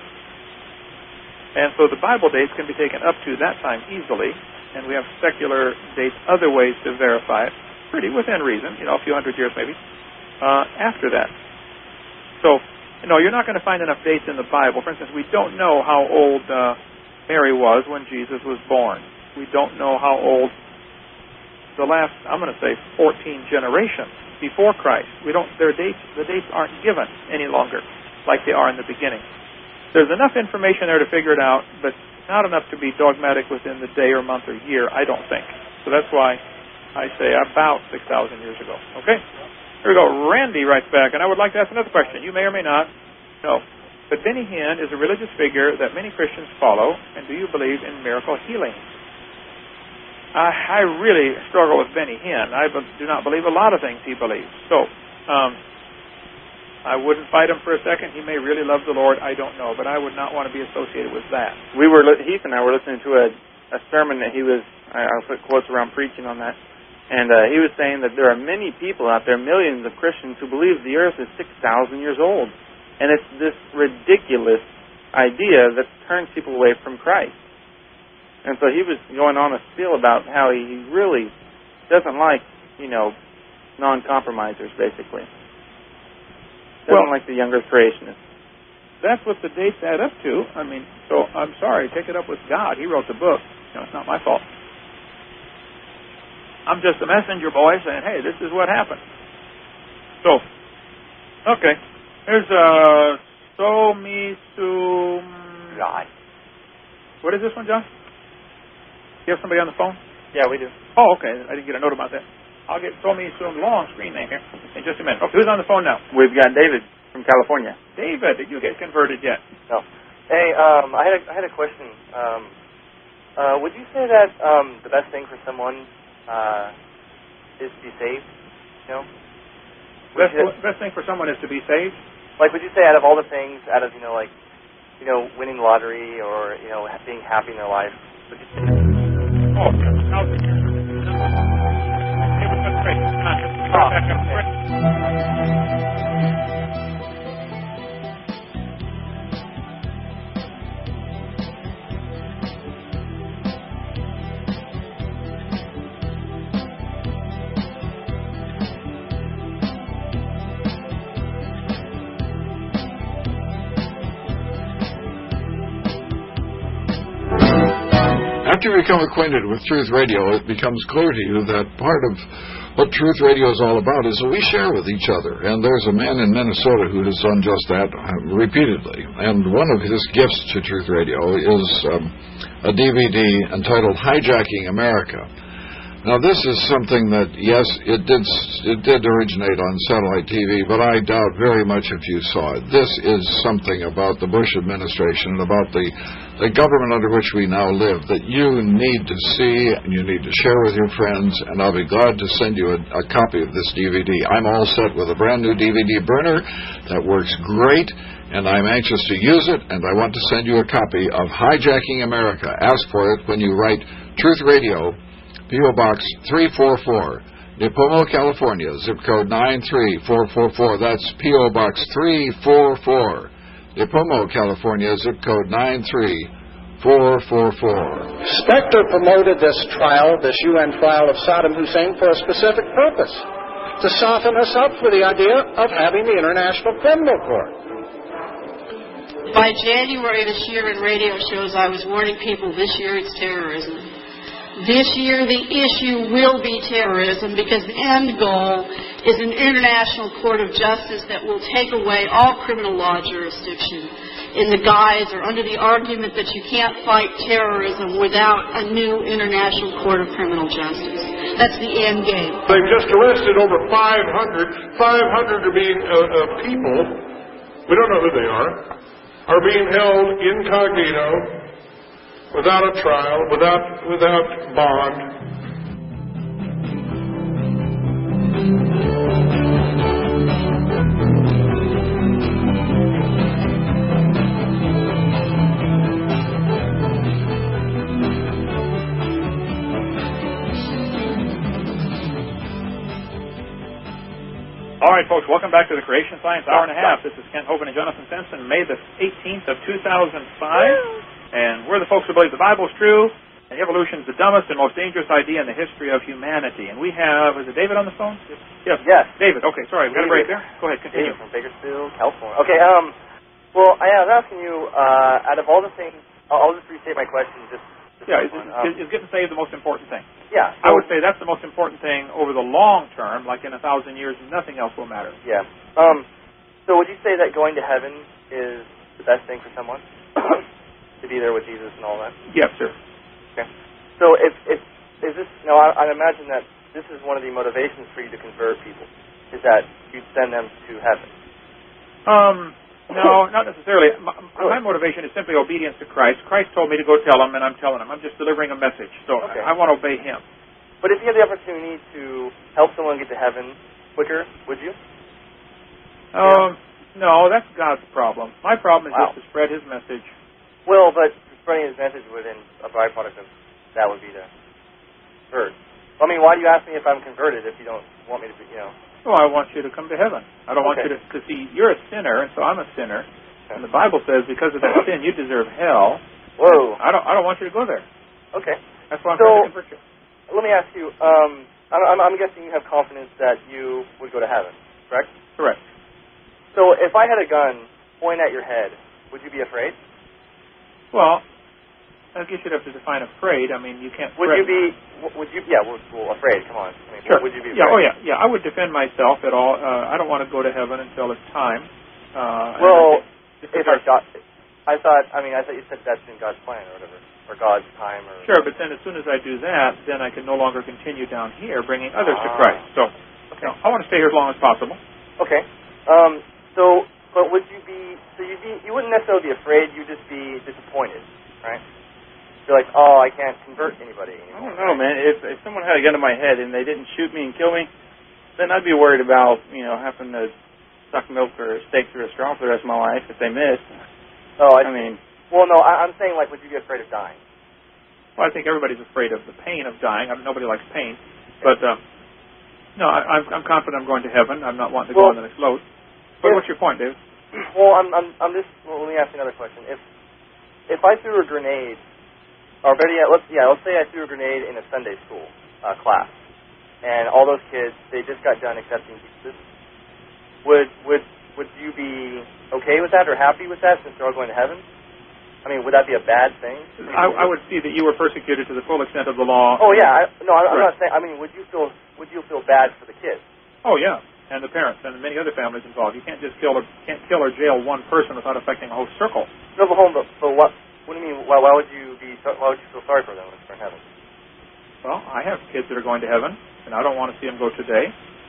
And so the Bible dates can be taken up to that time easily, and we have secular dates, other ways to verify it, pretty within reason, you know, a few hundred years maybe, uh, after that. So, you know, you're not going to find enough dates in the Bible. For instance, we don't know how old uh, Mary was when Jesus was born. We don't know how old the last, I'm going to say, fourteen generations before Christ. We don't, their dates, the dates aren't given any longer like they are in the beginning. There's enough information there to figure it out, but not enough to be dogmatic within the day or month or year, I don't think. So that's why I say about six thousand years ago. Okay? Here we go. Randy writes back, and I would like to ask another question. You may or may not know. But Benny Hinn is a religious figure that many Christians follow, and do you believe in miracle healing? I, I really struggle with Benny Hinn. I do not believe a lot of things he believes. So, um, I wouldn't fight him for a second. He may really love the Lord. I don't know. But I would not want to be associated with that. We were, Heath and I were listening to a, a sermon that he was, I'll put quotes around preaching on that. And uh, he was saying that there are many people out there, millions of Christians, who believe the earth is six thousand years old. And it's this ridiculous idea that turns people away from Christ. And so he was going on a spiel about how he really doesn't like, you know, non-compromisers, basically. Doesn't Well, like the younger creationists. that's what the dates add up to. I mean, so I'm sorry. Take it up with God. He wrote the book. You know, it's not my fault. I'm just a messenger boy saying, hey, this is what happened. So, okay. Here's uh, So Me Sum. God. What is this one, John? You have somebody on the phone? Yeah, we do. Oh, okay. I didn't get a note about that. I'll get So Me Sum, long screen name here, in just a minute. Okay, who's on the phone now? We've got David from California. David, did you get converted yet? No. Hey, um, I had a, I had a question. Um, uh, would you say that um, the best thing for someone uh, is to be saved? You know, Best, you, best thing for someone is to be saved? like, would you say out of all the things, out of you know, like, you know, winning the lottery or you know, being happy in their life, would you say? Oh, how's it? It was great. Back up. After you become acquainted with Truth Radio, it becomes clear to you that part of what Truth Radio is all about is that we share with each other. And there's a man in Minnesota who has done just that uh, repeatedly. And one of his gifts to Truth Radio is um, a D V D entitled Hijacking America. Now, this is something that, yes, it did it did originate on satellite T V, but I doubt very much if you saw it. This is something about the Bush administration and about the, the government under which we now live that you need to see and you need to share with your friends, and I'll be glad to send you a, a copy of this D V D. I'm all set with a brand new D V D burner that works great, and I'm anxious to use it, and I want to send you a copy of Hijacking America. Ask for it when you write Truth Radio, P O. Box three forty-four, Nipomo, California, zip code nine three four four four. That's P O. Box three forty-four, Nipomo, California, zip code nine three four four four. Specter promoted this trial, this U N trial of Saddam Hussein, for a specific purpose, to soften us up for the idea of having the International Criminal Court. By January this year in radio shows, I was warning people this year it's terrorism. This year the issue will be terrorism because the end goal is an international court of justice that will take away all criminal law jurisdiction in the guise or under the argument that you can't fight terrorism without a new international court of criminal justice. That's the end game. They've just arrested over five hundred. five hundred are being, uh, uh, people, we don't know who they are, are being held incognito, without a trial, without without bond. All right, folks, welcome back to the Creation Science Hour and a Half. This is Kent Hovind and Jonathan Simpson, May the eighteenth of two thousand five. And we're the folks who believe the Bible's true, and evolution's the dumbest and most dangerous idea in the history of humanity. And we have, is it David on the phone? Yes. Yes. David, okay, sorry, we got a break there. Go ahead, continue. David from Bakersfield, California. Okay, um, well, I was asking you, uh, out of all the things, I'll, I'll just restate my question. Just, just yeah, is, um, is, is getting saved the most important thing? Yeah. I So, would say that's the most important thing over the long term, like in a thousand years, nothing else will matter. Yeah. Um, so would you say that going to heaven is the best thing for someone? To be there with Jesus and all that? Yes, sir. Okay. So if, if is this, you know, I, I imagine that this is one of the motivations for you to convert people, is that you'd send them to heaven. Um, no, not necessarily. My, my motivation is simply obedience to Christ. Christ told me to go tell them, and I'm telling them. I'm just delivering a message, so okay. I, I want to obey Him. But if you had the opportunity to help someone get to heaven quicker, would you? Um, yeah. No, that's God's problem. My problem is wow. just to spread His message. Well, but spreading His message within a byproduct of that would be to convert. I mean, why do you ask me if I'm converted if you don't want me to be, you know? Well, I want you to come to heaven. I don't okay. want you to, because see, you're a sinner, and so I'm a sinner. Okay. And the Bible says because of that sin, you deserve hell. Whoa. I don't, I don't want you to go there. Okay. That's why I'm so, trying to convert you. Let me ask you, um, I'm, I'm guessing you have confidence that you would go to heaven, correct? Correct. So if I had a gun pointed at your head, would you be afraid? Well, I guess you'd have to define afraid. I mean, you can't. Would you be? Would you? Yeah. Well, well afraid. Come on. I mean, sure. Would you be? Afraid? Yeah. Oh, yeah. Yeah. I would defend myself at all. Uh, I don't want to go to heaven until it's time. Uh, well, if I got, I thought. I mean, I thought you said that's in God's plan or whatever, or God's time, or. Sure, but then as soon as I do that, then I can no longer continue down here bringing others ah. to Christ. So, okay. you know, I want to stay here as long as possible. Okay. Um. So, but would you be? So you'd be? You wouldn't necessarily be afraid. You'd just be disappointed, right? You're like, oh, I can't convert anybody anymore. I don't know, man. If if someone had a gun to my head and they didn't shoot me and kill me, then I'd be worried about, you know, having to suck milk or steak through a straw for the rest of my life if they missed. Oh, I, I mean. Well, no, I, I'm saying, like, would you be afraid of dying? Well, I think everybody's afraid of the pain of dying. I mean, nobody likes pain. But, uh, no, I, I'm, I'm confident I'm going to heaven. I'm not wanting to well, go on the next load. But if, what's your point, Dave? Well, I'm, I'm, I'm just, well, let me ask you another question. If, if I threw a grenade, or better yet, let's, yeah, let's say I threw a grenade in a Sunday school uh, class, and all those kids, they just got done accepting Jesus, would, would, would you be okay with that or happy with that since they're all going to heaven? I mean, would that be a bad thing? I, I would see that you were persecuted to the full extent of the law. Oh yeah, I, no, I, I'm not saying. I mean, would you feel would you feel bad for the kids? Oh yeah, and the parents and many other families involved. You can't just kill or can't kill or jail one person without affecting a whole circle. No, but hold on. But what? What do you mean? Why, why would you be? Why would you feel sorry for them if they're in heaven? Well, I have kids that are going to heaven, and I don't want to see them go today.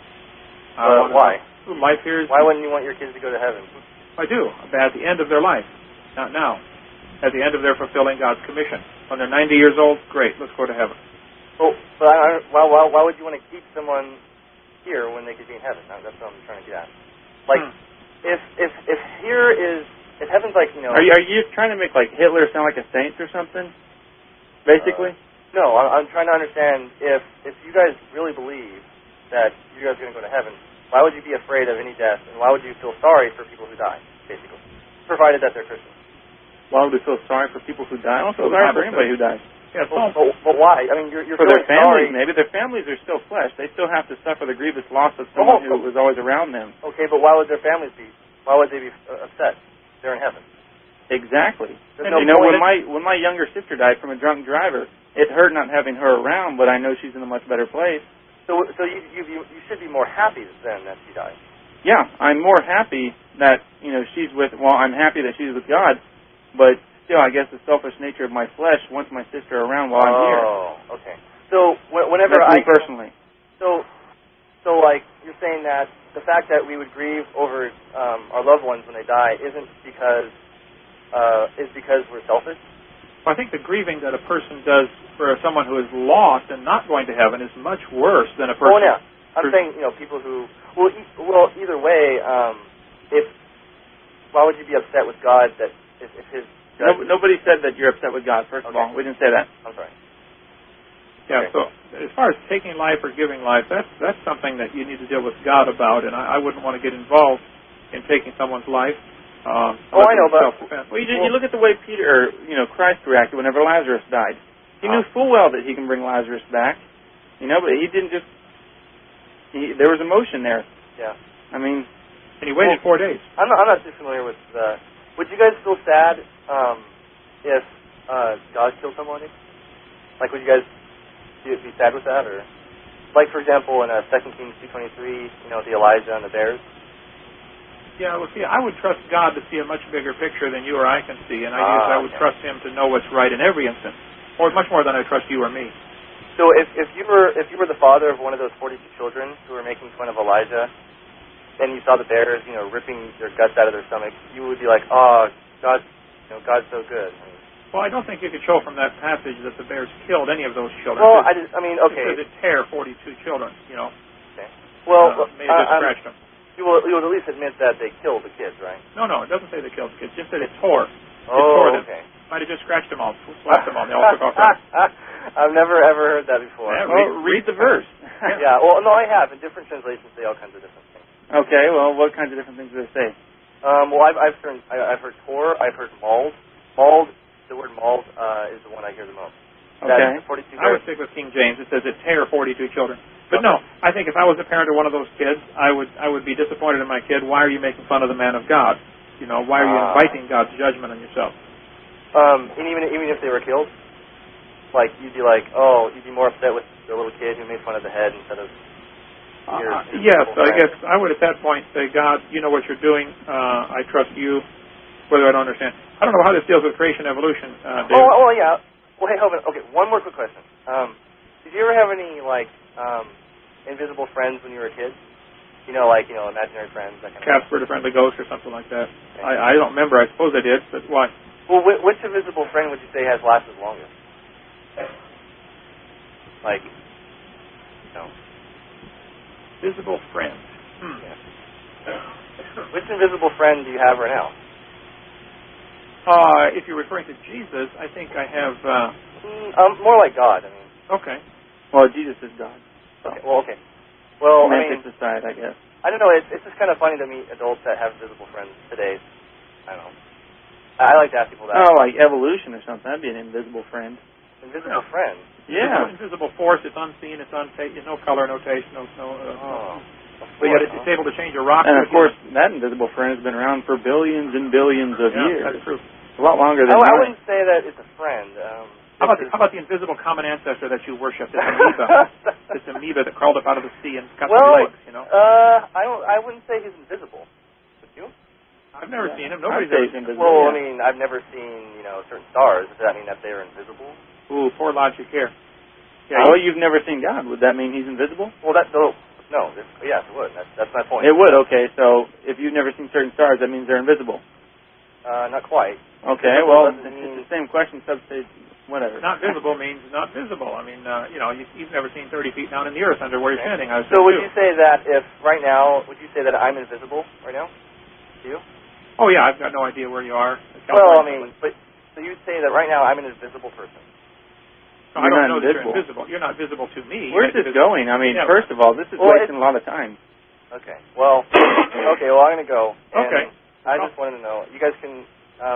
Uh, why? To, life here is. Why wouldn't you want your kids to go to heaven? I do, but at the end of their life, not now. At the end of their fulfilling God's commission. When they're ninety years old, great, let's go to heaven. Well, but I, why, why, why would you want to keep someone here when they could be in heaven? That's what I'm trying to get at. Like, hmm. if if if here is, if heaven's like, you know... Are you, are you trying to make, like, Hitler sound like a saint or something, basically? Uh, no, I'm, I'm trying to understand if, if you guys really believe that you guys are going to go to heaven, why would you be afraid of any death, and why would you feel sorry for people who die, basically, provided that they're Christians? why would we feel sorry for people who die? I don't feel sorry for anybody who dies. Yeah, but, but, but why? I mean, you're, you're for their families, sorry. maybe. Their families are still flesh. They still have to suffer the grievous loss of someone oh, who was always around them. Okay, but why would their families be? Why would they be uh, upset? They're in heaven. Exactly. No you know, when my when my younger sister died from a drunk driver, it hurt not having her around, but I know she's in a much better place. So, so you you you should be more happy then that she died. Yeah, I'm more happy that you know she's with. Well, I'm happy that she's with God, but still, I guess the selfish nature of my flesh wants my sister around while oh, I'm here. Oh, okay. So whenever That's I me personally. So, so like you're saying that the fact that we would grieve over um, our loved ones when they die isn't because uh, is because we're selfish. Well, I think the grieving that a person does for someone who is lost and not going to heaven is much worse than a person. Oh yeah, I'm saying you know people who well e- well either way. Um, if why would you be upset with God that if, if his No, nobody said that you're upset with God, first okay. of all. We didn't say that. I'm sorry. Yeah, okay. so as far as taking life or giving life, that's that's something that you need to deal with God about, and I, I wouldn't want to get involved in taking someone's life. Um, oh, I know, but... Well, you, you look at the way Peter, or, you know, Christ reacted whenever Lazarus died. He uh, knew full well that he can bring Lazarus back, you know, but he didn't just... He, there was emotion there. Yeah. I mean... And he waited well, four days. I'm not, I'm not too familiar with... Uh, would you guys feel sad um, if uh, God killed somebody? Like, would you guys be, be sad with that? Or, like, for example, in uh, Second Kings two twenty-three, you know, the Elijah and the bears? Yeah, well, see, I would trust God to see a much bigger picture than you or I can see, and I ah, guess I would okay. trust Him to know what's right in every instance, or much more than I trust you or me. So, if if you were if you were the father of one of those forty-two children who were making fun of Elijah, and you saw the bears, you know, ripping their guts out of their stomachs, you would be like, "Oh, God, you know, God's so good." I mean, well, I don't think you could show from that passage that the bears killed any of those children. Well, I just, I mean, okay. It says it tear forty-two children, you know. Okay. Well, uh, maybe just uh, scratched them. You will, you will at least admit that they killed the kids, right? No, no, it doesn't say they killed the kids. It just said it tore. It oh, tore them. okay. Might have just scratched them all, slapped them all. They all took off. Right. I've never ever heard that before. Yeah, well, read, read the verse. yeah. Well, no, I have. In different translations, say all kinds of different things. Okay. Well, what kinds of different things do they say? Um, well, I've I've heard I've heard tore. I've heard mauled. Mauled. The word mauled uh, is the one I hear the most. Okay. forty-two I would stick with King James. It says it tear forty-two children. But no, I think if I was a parent of one of those kids, I would I would be disappointed in my kid. Why are you making fun of the man of God? You know, why are you uh, inviting God's judgment on yourself? Um, and even even if they were killed, like you'd be like, oh, you'd be more upset with the little kid who made fun of the head instead of. Your, uh, your yes, I friend. guess I would at that point say, God, you know what you're doing. Uh, I trust you, whether I don't understand. I don't know how this deals with creation evolution. Uh, David. Oh, well, yeah. Well, hey, Hovind, okay, one more quick question. Um, did you ever have any, like, um, invisible friends when you were a kid? You know, like, you know, imaginary friends, that kind of Casper the Friendly Ghost or something like that. Okay. I, I don't remember. I suppose I did, but what? Well, wh- which invisible friend would you say has lasted longest? Like, you know. Visible friend. Hmm. Yeah. Which invisible friend do you have right now? Uh, if you're referring to Jesus, I think I have... Uh, mm, um, more like God, I mean. Okay. Well, Jesus is God. So. Okay, well, okay. Well, I mean... aside, I guess. I don't know, it's, it's just kind of funny to meet adults that have visible friends today. I don't know. I like to ask people that. Oh, like evolution or something. That'd be an invisible friend. Invisible yeah. friend? Yeah. It's invisible force, it's unseen, it's untaste, no color, no taste, no... no uh, oh. But yet it's able to change a rock. And of course, that invisible friend has been around for billions and billions of yeah, years. That's true. A lot longer than I, I wouldn't say that it's a friend. Um, how, about the, how about the invisible common ancestor that you worship, this amoeba? This amoeba that crawled up out of the sea and got well, some legs, you know? Uh, I don't. I wouldn't say he's invisible. Would you? I've never yeah. seen him. Nobody's ever seen him. him. Well, yeah. I mean, I've never seen, you know, certain stars. Does that mean that they're invisible? Ooh, poor logic here. Yeah, well, you've never seen God. Would that mean he's invisible? Well, that no, no. This, yes, it would. That's that's my point. It would. Okay, so if you've never seen certain stars, that means they're invisible. Uh, not quite. Okay, invisible well, it's mean... the same question, substate, whatever. Not visible means not visible. I mean, uh, you know, you, you've never seen thirty feet down in the earth under where you're okay. standing. I so would too. you say that if right now, would you say that I'm invisible right now? Do you? Oh yeah, I've got no idea where you are. Well, I mean, but so you'd say that right now I'm an invisible person. No, I don't know invisible. that you're invisible. You're not visible to me. Where's this going? I mean, yeah. first of all, this is well, wasting a lot of time. Okay. Well, okay. Well, I'm going to go. And okay. I just wanted to know. You guys can um,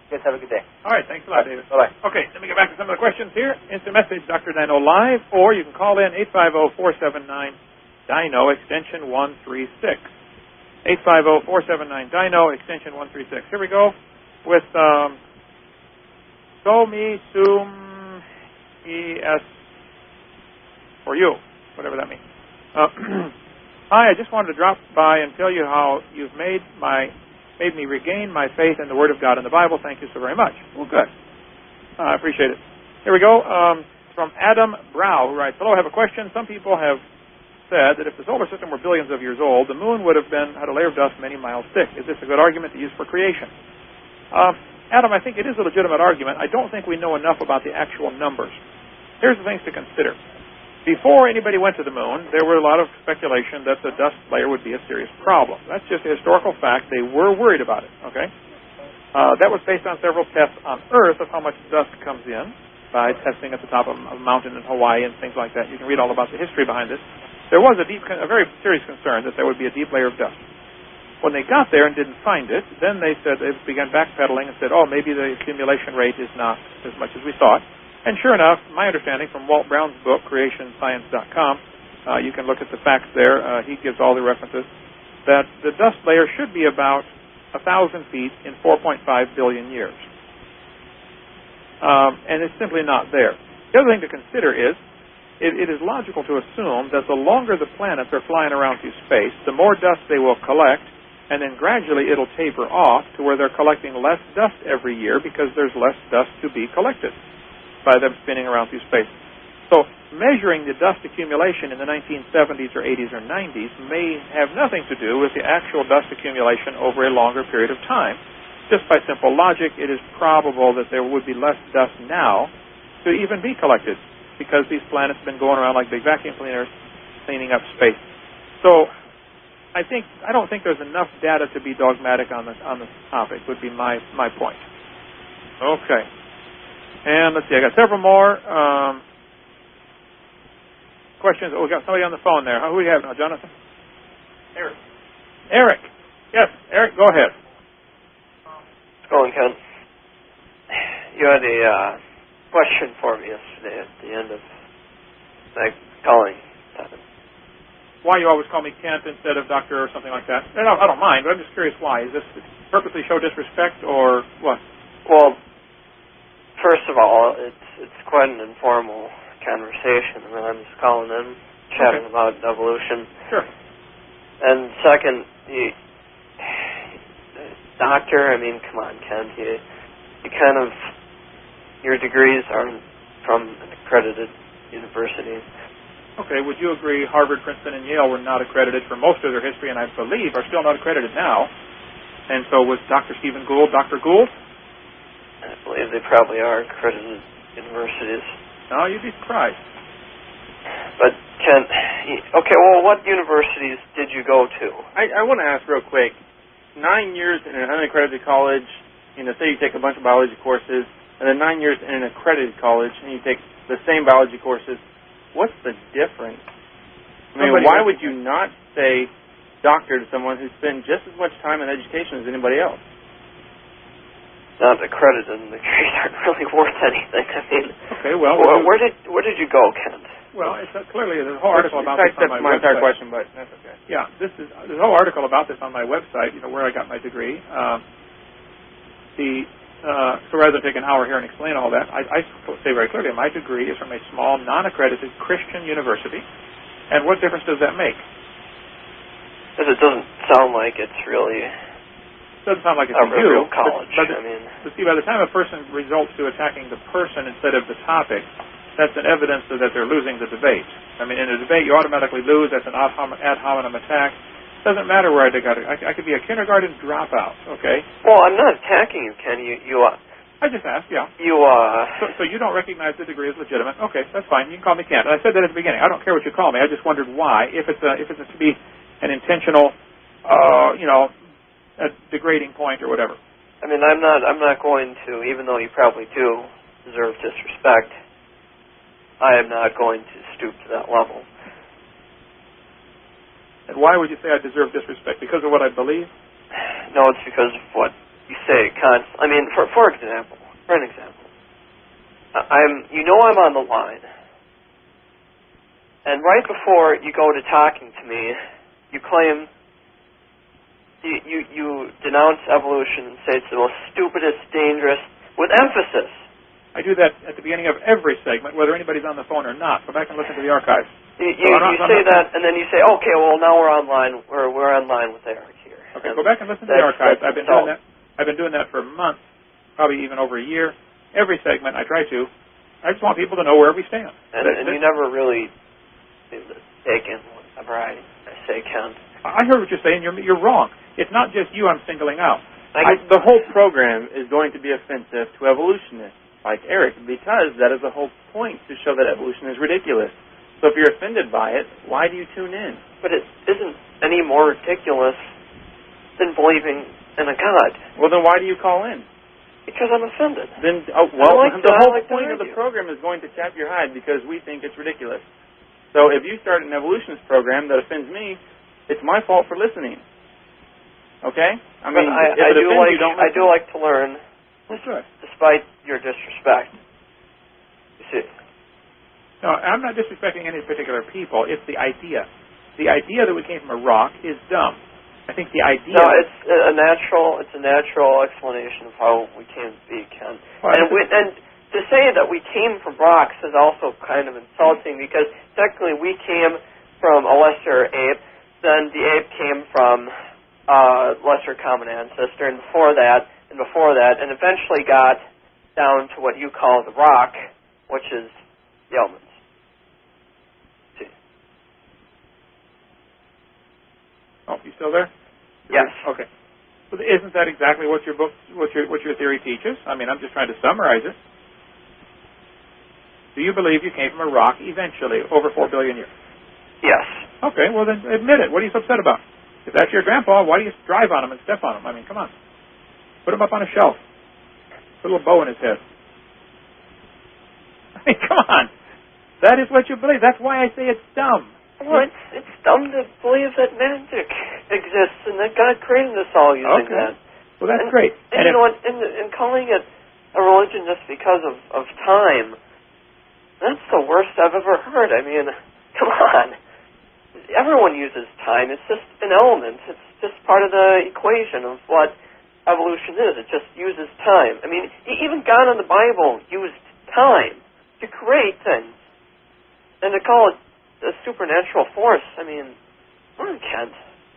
You guys have a good day. All right. Thanks a lot, David. Bye-bye. Okay, let me get back to some of the questions here. Instant message, Doctor Dino Live, or you can call in eight five zero, four seven nine, D I N O, extension one three six. eight five zero, four seven nine, D I N O, extension one three six. Here we go with um, So Me Sum E S for you, whatever that means. Uh, Hi, I just wanted to drop by and tell you how you've made my made me regain my faith in the Word of God in the Bible. Thank you so very much. Well, good. Uh, I appreciate it. Here we go. Um, from Adam Brow, who writes, hello, I have a question. Some people have said that if the solar system were billions of years old, the moon would have been had a layer of dust many miles thick. Is this a good argument to use for creation? Uh, Adam, I think it is a legitimate argument. I don't think we know enough about the actual numbers. Here's the things to consider. Before anybody went to the moon, there were a lot of speculation that the dust layer would be a serious problem. That's just a historical fact. They were worried about it, okay? Uh, that was based on several tests on Earth of how much dust comes in by testing at the top of a mountain in Hawaii and things like that. You can read all about the history behind this. There was a deep, a very serious concern that there would be a deep layer of dust. When they got there and didn't find it, then they said they began backpedaling and said, oh, maybe the accumulation rate is not as much as we thought. And sure enough, my understanding from Walt Brown's book, creation science dot com, uh, you can look at the facts there. Uh, he gives all the references, that the dust layer should be about one thousand feet in four point five billion years. Um, and it's simply not there. The other thing to consider is, it, it is logical to assume that the longer the planets are flying around through space, the more dust they will collect, and then gradually it'll taper off to where they're collecting less dust every year because there's less dust to be collected by them spinning around through space. So measuring the dust accumulation in the nineteen seventies or eighties or nineties may have nothing to do with the actual dust accumulation over a longer period of time. Just by simple logic, it is probable that there would be less dust now to even be collected because these planets have been going around like big vacuum cleaners cleaning up space. So I think I don't think there's enough data to be dogmatic on this on this topic, would be my, my point. Okay. And let's see, I got several more um, questions. Oh, we got somebody on the phone there. Who do we have now, Jonathan? Eric. Eric. Yes, Eric, go ahead. How's it going, Ken? You had a uh, question for me yesterday at the end of my calling. Why you always call me Kent instead of Doctor or something like that? I don't, I don't mind, but I'm just curious why. Is this purposely show disrespect or what? Well, first of all, it's it's quite an informal conversation. I mean, I'm just calling in, chatting okay. about evolution. Sure. And second, you, doctor, I mean, come on, Kent. You, you kind of, your degrees aren't from an accredited university. Okay, would you agree Harvard, Princeton, and Yale were not accredited for most of their history, and I believe are still not accredited now? And so was Doctor Stephen Gould, Doctor Gould? I believe they probably are accredited universities. No, you'd be surprised. But, Ken, okay, well, what universities did you go to? I, I want to ask real quick. Nine years in an unaccredited college, you know, say you take a bunch of biology courses, and then nine years in an accredited college, and you take the same biology courses, what's the difference? I mean, Somebody why would you not say doctor to someone who spent just as much time in education as anybody else? Not accredited, and the degrees aren't really worth anything. I mean, okay, well, where, where did where did you go, Kent? Well, it's a, clearly there's a whole article about this on my, my website. entire question, but that's okay. Yeah, this is there's a whole article about this on my website. You know where I got my degree. Um, the uh, so rather than take an hour here and explain all that, I, I say very clearly my degree is from a small, non-accredited Christian university. And what difference does that make? Because it doesn't sound like it's really. Doesn't sound like it's a you, real college. But, but, I mean, but see, by the time a person results to attacking the person instead of the topic, that's an evidence that they're losing the debate. I mean, in a debate, you automatically lose. That's an ad hominem attack. Doesn't matter where I got it. I, I could be a kindergarten dropout. Okay. Well, I'm not attacking you, Ken. You, you. Uh, I just asked. Yeah. You. Uh. So, so you don't recognize the degree as legitimate? Okay, that's fine. You can call me Kent. And I said that at the beginning. I don't care what you call me. I just wondered why, if it's a, if it's to be an intentional, uh, you know. a degrading point or whatever. I mean, I'm not I'm not going to, even though you probably do deserve disrespect, I am not going to stoop to that level. And why would you say I deserve disrespect? Because of what I believe? No, it's because of what you say const- I mean, for for example, for an example, I'm you know I'm on the line, and right before you go to talking to me, you claim you you, you denounce evolution and say it's the most stupidest, dangerous, with emphasis. I do that at the beginning of every segment, whether anybody's on the phone or not. Go back and listen to the archives. You, you, so not, you say that, and then you say, "Okay, well now we're online. We're we're online with Eric here." Okay, and go back and listen to the archives. I've been doing that. I've been doing that for months, probably even over a year. Every segment I try to. I just want people to know where we stand. And, that, and you never really take in whatever I, I say, Ken. I heard what you're saying. You're you're wrong. It's not just you I'm singling out. I, the whole program is going to be offensive to evolutionists like Eric, because that is the whole point, to show that evolution is ridiculous. So if you're offended by it, why do you tune in? But it isn't any more ridiculous than believing in a God. Well, then why do you call in? Because I'm offended. Then, oh, well, like the to, whole like point of the program is going to chap your hide because we think it's ridiculous. So if you start an evolutionist program that offends me, it's my fault for listening. Okay? I mean, but I, if I it do offends like you, don't I listen. do like to learn, That's right. despite your disrespect. You see. No, I'm not disrespecting any particular people. It's the idea. The idea that we came from a rock is dumb. I think the idea... No, it's a natural. It's a natural explanation of how we came to be, Ken. Well, and we, and to say that we came from rocks is also kind of insulting because technically we came from a lesser ape. Then the ape came from a lesser common ancestor, and before that, and before that, and eventually got down to what you call the rock, which is the elements. Oh, you still there? Yes. Okay. Well, isn't that exactly what your book, what your what your theory teaches? I mean, I'm just trying to summarize it. Do you believe you came from a rock eventually over four billion years? Yes. Okay. Well, then admit it. What are you so upset about? If that's your grandpa, why do you drive on him and step on him? I mean, come on. Put him up on a shelf. Put a little bow in his head. I mean, come on. That is what you believe. That's why I say it's dumb. Well, it's, it's dumb to believe that magic exists and that God created us all using okay. that. Well, that's and, great. And, and you know, and, and calling it a religion just because of, of time, that's the worst I've ever heard. I mean, come on. Everyone uses time. It's just an element. It's just part of the equation of what evolution is. It just uses time. I mean, even God in the Bible used time to create things. And to call it a supernatural force, I mean, come on, Kent.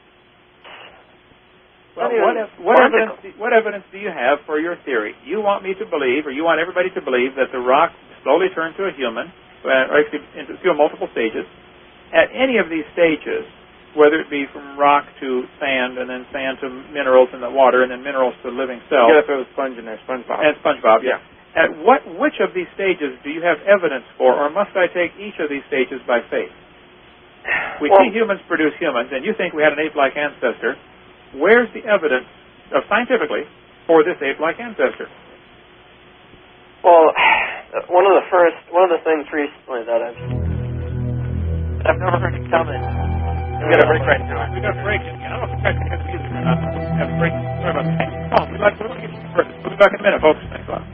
Well, what, what, evidence, what evidence do you have for your theory? You want me to believe, or you want everybody to believe, that the rock slowly turned to a human, or actually into through multiple stages. At any of these stages, whether it be from rock to sand, and then sand to minerals in the water, and then minerals to living cells. Yeah, if it was sponge in there, SpongeBob. And SpongeBob, yeah. At what, which of these stages do you have evidence for, or must I take each of these stages by faith? We well, see humans produce humans, and you think we had an ape-like ancestor. Where's the evidence, of scientifically, for this ape-like ancestor? Well, one of the first, one of the things recently that I've, I've never heard it coming. We got a break right now. We got a break. I don't know if it's going to be either or not. We have a break. Sorry about that. Oh, we'd like to get you first. We'll be back in a minute, folks. Thanks a lot.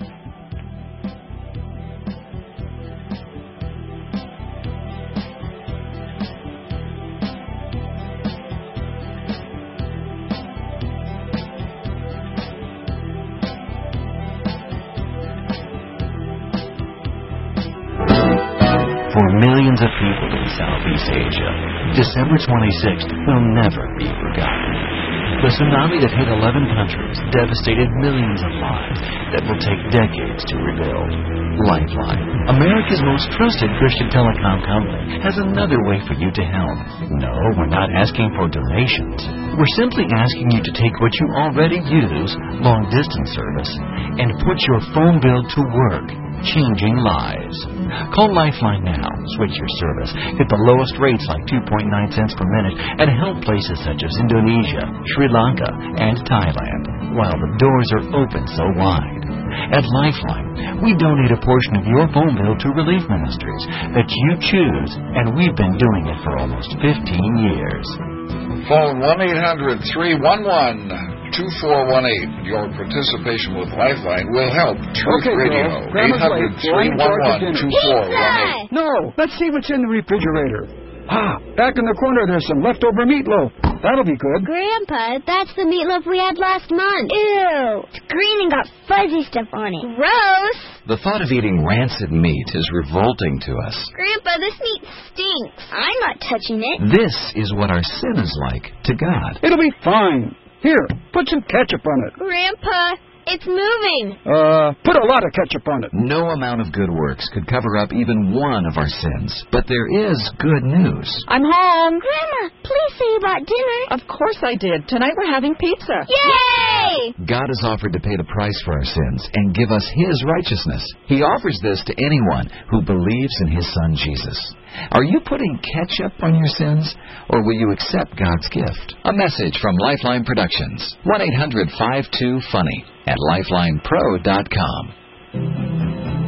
For millions of people in Southeast Asia, December twenty-sixth will never be forgotten. The tsunami that hit eleven countries devastated millions of lives that will take decades to rebuild. Lifeline, America's most trusted Christian telecom company, has another way for you to help. No, we're not asking for donations. We're simply asking you to take what you already use, long-distance service, and put your phone bill to work, changing lives. Call Lifeline now, switch your service, get the lowest rates like two point nine cents per minute, and help places such as Indonesia, Sri Lanka, and Thailand, while the doors are open so wide. At Lifeline, we donate a portion of your phone bill to relief ministries that you choose, and we've been doing it for almost fifteen years. Phone one eight hundred three one one two four one eight. Your participation with Lifeline will help Truth okay, Radio. eight hundred, three one one, two four one eight. No, let's see what's in the refrigerator. Ah, back in the corner there's some leftover meatloaf. That'll be good. Grandpa, that's the meatloaf we had last month. Ew, it's green and got fuzzy stuff on it. Gross. The thought of eating rancid meat is revolting to us. Grandpa, this meat stinks. I'm not touching it. This is what our sin is like to God. It'll be fine. Here, put some ketchup on it. Grandpa, it's moving. Uh, put a lot of ketchup on it. No amount of good works could cover up even one of our sins. But there is good news. I'm home. Grandma, please say you brought dinner. Of course I did. Tonight we're having pizza. Yay! God has offered to pay the price for our sins and give us His righteousness. He offers this to anyone who believes in His Son Jesus. Are you putting ketchup on your sins, or will you accept God's gift? A message from Lifeline Productions. one eight hundred five two funny at lifeline pro dot com.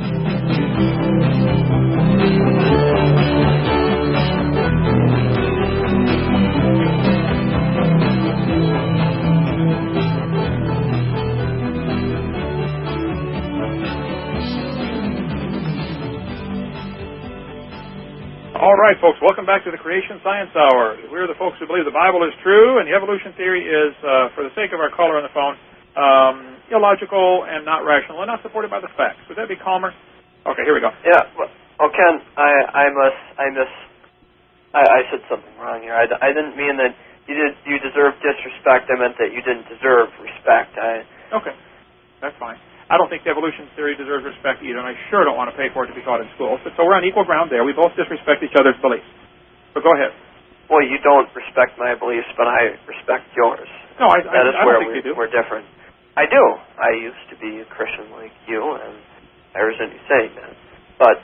All right, folks, welcome back to the Creation Science Hour. We're the folks who believe the Bible is true, and the evolution theory is, uh, for the sake of our caller on the phone, um, illogical and not rational and not supported by the facts. Would that be calmer? Okay, here we go. Yeah, well, oh, Ken, I, I must, I miss, I, I said something wrong here. I, I didn't mean that you did, you deserve disrespect. I meant that you didn't deserve respect. I, okay, that's fine. I don't think the evolution theory deserves respect either, and I sure don't want to pay for it to be taught in school. So, so we're on equal ground there. We both disrespect each other's beliefs. So go ahead. Well, you don't respect my beliefs, but I respect yours. No, I, that I, is I where don't think we, you do. We're different. I do. I used to be a Christian like you, and I resent you saying that. But,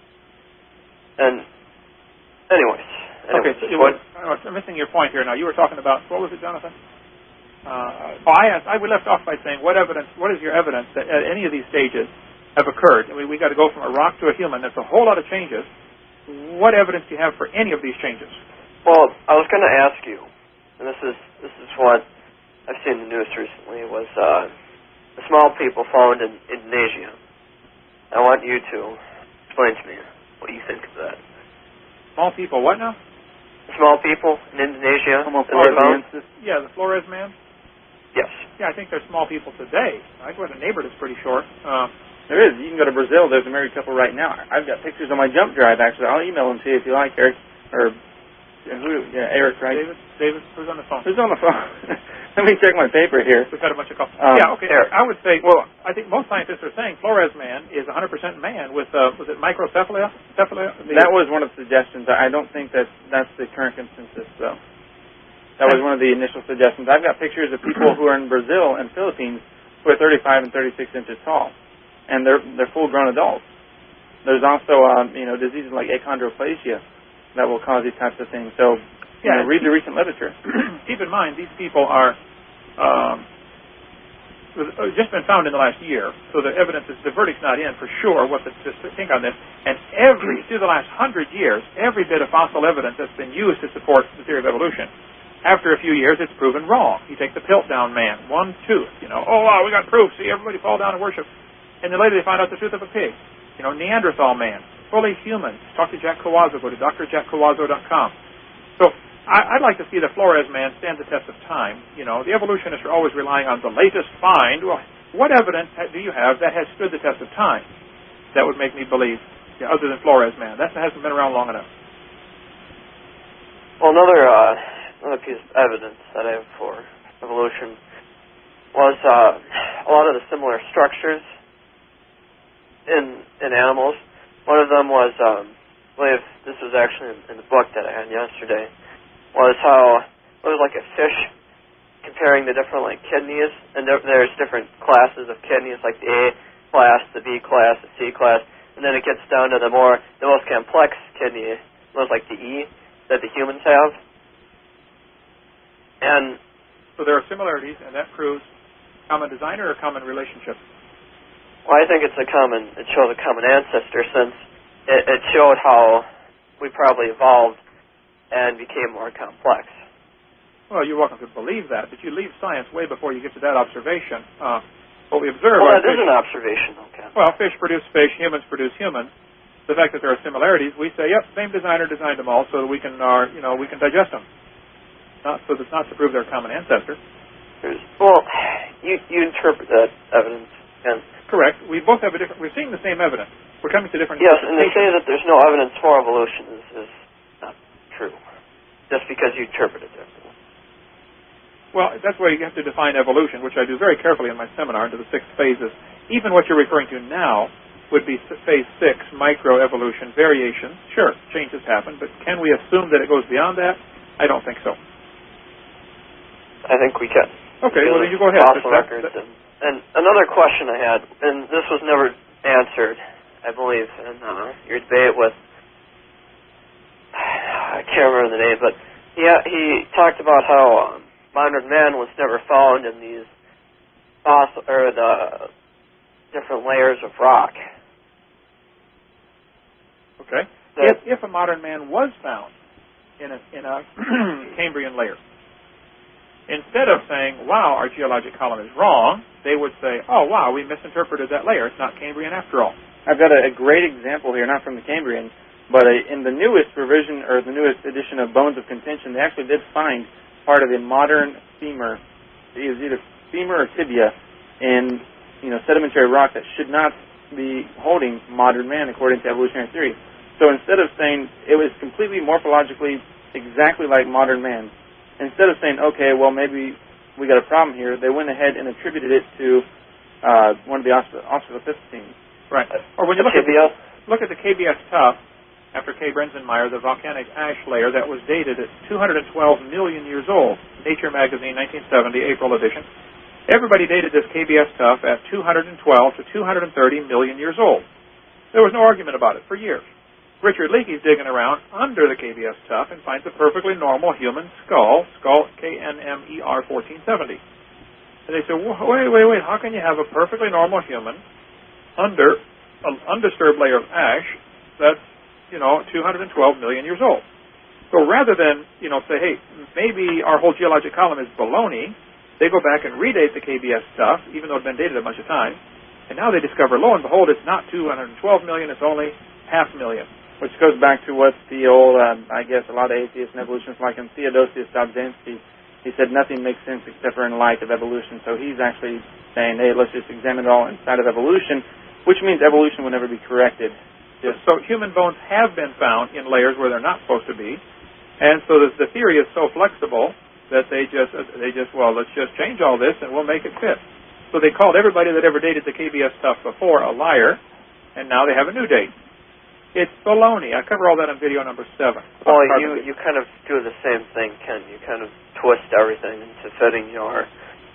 and, anyways. anyways okay, so what, I'm missing your point here now. You were talking about, what was it, Jonathan? Uh, oh, I asked, I, we left off by saying, what evidence, what is your evidence that at any of these stages have occurred? I mean, we got to go from a rock to a human. That's a whole lot of changes. What evidence do you have for any of these changes? Well, I was going to ask you, and this is this is what I've seen in the news recently, was uh, the small people found in Indonesia. I want you to explain to me what you think of that. Small people, what now? The small people in Indonesia. Homo flores, yeah, the Flores man. Yes. Yeah, I think they're small people today. I go to a neighbor that's pretty short. Uh, there is. You can go to Brazil. There's a married couple right now. I've got pictures on my jump drive, actually. I'll email them to you if you like, Eric. Or, who, yeah, Eric, right? David? David? Who's on the phone? Who's on the phone? Let me check my paper here. We've had a bunch of calls. Um, yeah, okay. Eric. I would say, well, I think most scientists are saying Flores man is one hundred percent man with, uh, was it microcephaly? Cephaly? That was one of the suggestions. I don't think that that's the current consensus, though. That was one of the initial suggestions. I've got pictures of people who are in Brazil and Philippines who are thirty-five and thirty-six inches tall, and they're they're full-grown adults. There's also um, you know diseases like achondroplasia that will cause these types of things. So you yeah, know, read the recent literature. Keep in mind these people are um, just been found in the last year, so the evidence is the verdict's not in for sure. What to think on this? And every through the last hundred years, every bit of fossil evidence that's been used to support the theory of evolution. After a few years, it's proven wrong. You take the Piltdown man, one tooth, you know, oh, wow, we got proof. See, everybody fall down and worship. And then later they find out the tooth of a pig. You know, Neanderthal man, fully human. Talk to Jack Cawazzo. Go to d r jack cawazzo dot com. So I, I'd like to see the Flores man stand the test of time. You know, the evolutionists are always relying on the latest find. Well, what evidence do you have that has stood the test of time that would make me believe, yeah, other than Flores man? That hasn't been around long enough. Well, another... Uh Another piece of evidence that I have for evolution was uh, a lot of the similar structures in in animals. One of them was, um, I believe this was actually in, in the book that I had yesterday, was how it was like a fish comparing the different like kidneys, and there, there's different classes of kidneys, like the A class, the B class, the C class, and then it gets down to the more the most complex kidney, was like the E that the humans have. And so there are similarities, and that proves common designer or common relationship? Well, I think it's a common, it shows a common ancestor, since it, it showed how we probably evolved and became more complex. Well, you're welcome to believe that, but you leave science way before you get to that observation. Uh, what we observe... Well, that fish, is an observation, okay. Well, fish produce fish, humans produce humans. The fact that there are similarities, we say, yep, same designer designed them all so that we can, uh, you know, we can digest them. Not so that's not to prove they're a common ancestor. There's, well, you you interpret that evidence, and correct. We both have a different. We're seeing the same evidence. We're coming to different. Yes, and they say that there's no evidence for evolution is, is not true, just because you interpret it differently. Well, that's why you have to define evolution, which I do very carefully in my seminar into the six phases. Even what you're referring to now would be phase six, microevolution, variations. Sure, changes happen, but can we assume that it goes beyond that? I don't think so. I think we can. Okay, well then you go ahead. Fossil records. And, and another question I had, and this was never answered, I believe, in uh, your debate with, I can't remember the name, but he, he talked about how um, modern man was never found in these fossil, or the different layers of rock. Okay. If, if a modern man was found in a, in a Cambrian layer, instead of saying, wow, our geologic column is wrong, they would say, oh, wow, we misinterpreted that layer. It's not Cambrian after all. I've got a, a great example here, not from the Cambrian, but a, in the newest revision, or the newest edition of Bones of Contention, they actually did find part of a modern femur. It was either femur or tibia in, you know, sedimentary rock that should not be holding modern man according to evolutionary theory. So instead of saying it was completely morphologically exactly like modern man, instead of saying, okay, well, maybe we got a problem here, they went ahead and attributed it to uh, one of the Australopithecines. Right. Or when you look at, the, look at the K B S tuff, after K. Brenzenmeyer, the volcanic ash layer that was dated at two hundred twelve million years old, Nature magazine, nineteen seventy, April edition. Everybody dated this K B S tuff at two hundred twelve to two hundred thirty million years old. There was no argument about it for years. Richard Leakey's digging around under the K B S tuff and finds a perfectly normal human skull, skull K N M E R fourteen seventy. And they say, wait, wait, wait, how can you have a perfectly normal human under an undisturbed layer of ash that's, you know, two hundred twelve million years old? So rather than, you know, say, hey, maybe our whole geologic column is baloney, they go back and redate the K B S stuff, even though it's been dated a bunch of times, and now they discover, lo and behold, it's not two hundred twelve million, it's only half a million. Which goes back to what the old, uh, I guess, a lot of atheists and evolutionists like him, Theodosius Dobzhansky, he said nothing makes sense except for in light of evolution. So he's actually saying, hey, let's just examine it all inside of evolution, which means evolution will never be corrected. Just so human bones have been found in layers where they're not supposed to be, and so the, the theory is so flexible that they just, they just, well, let's just change all this and we'll make it fit. So they called everybody that ever dated the K B S stuff before a liar, and now they have a new date. It's baloney. I cover all that on video number seven. Well, you, you kind of do the same thing, Ken. You kind of twist everything into fitting your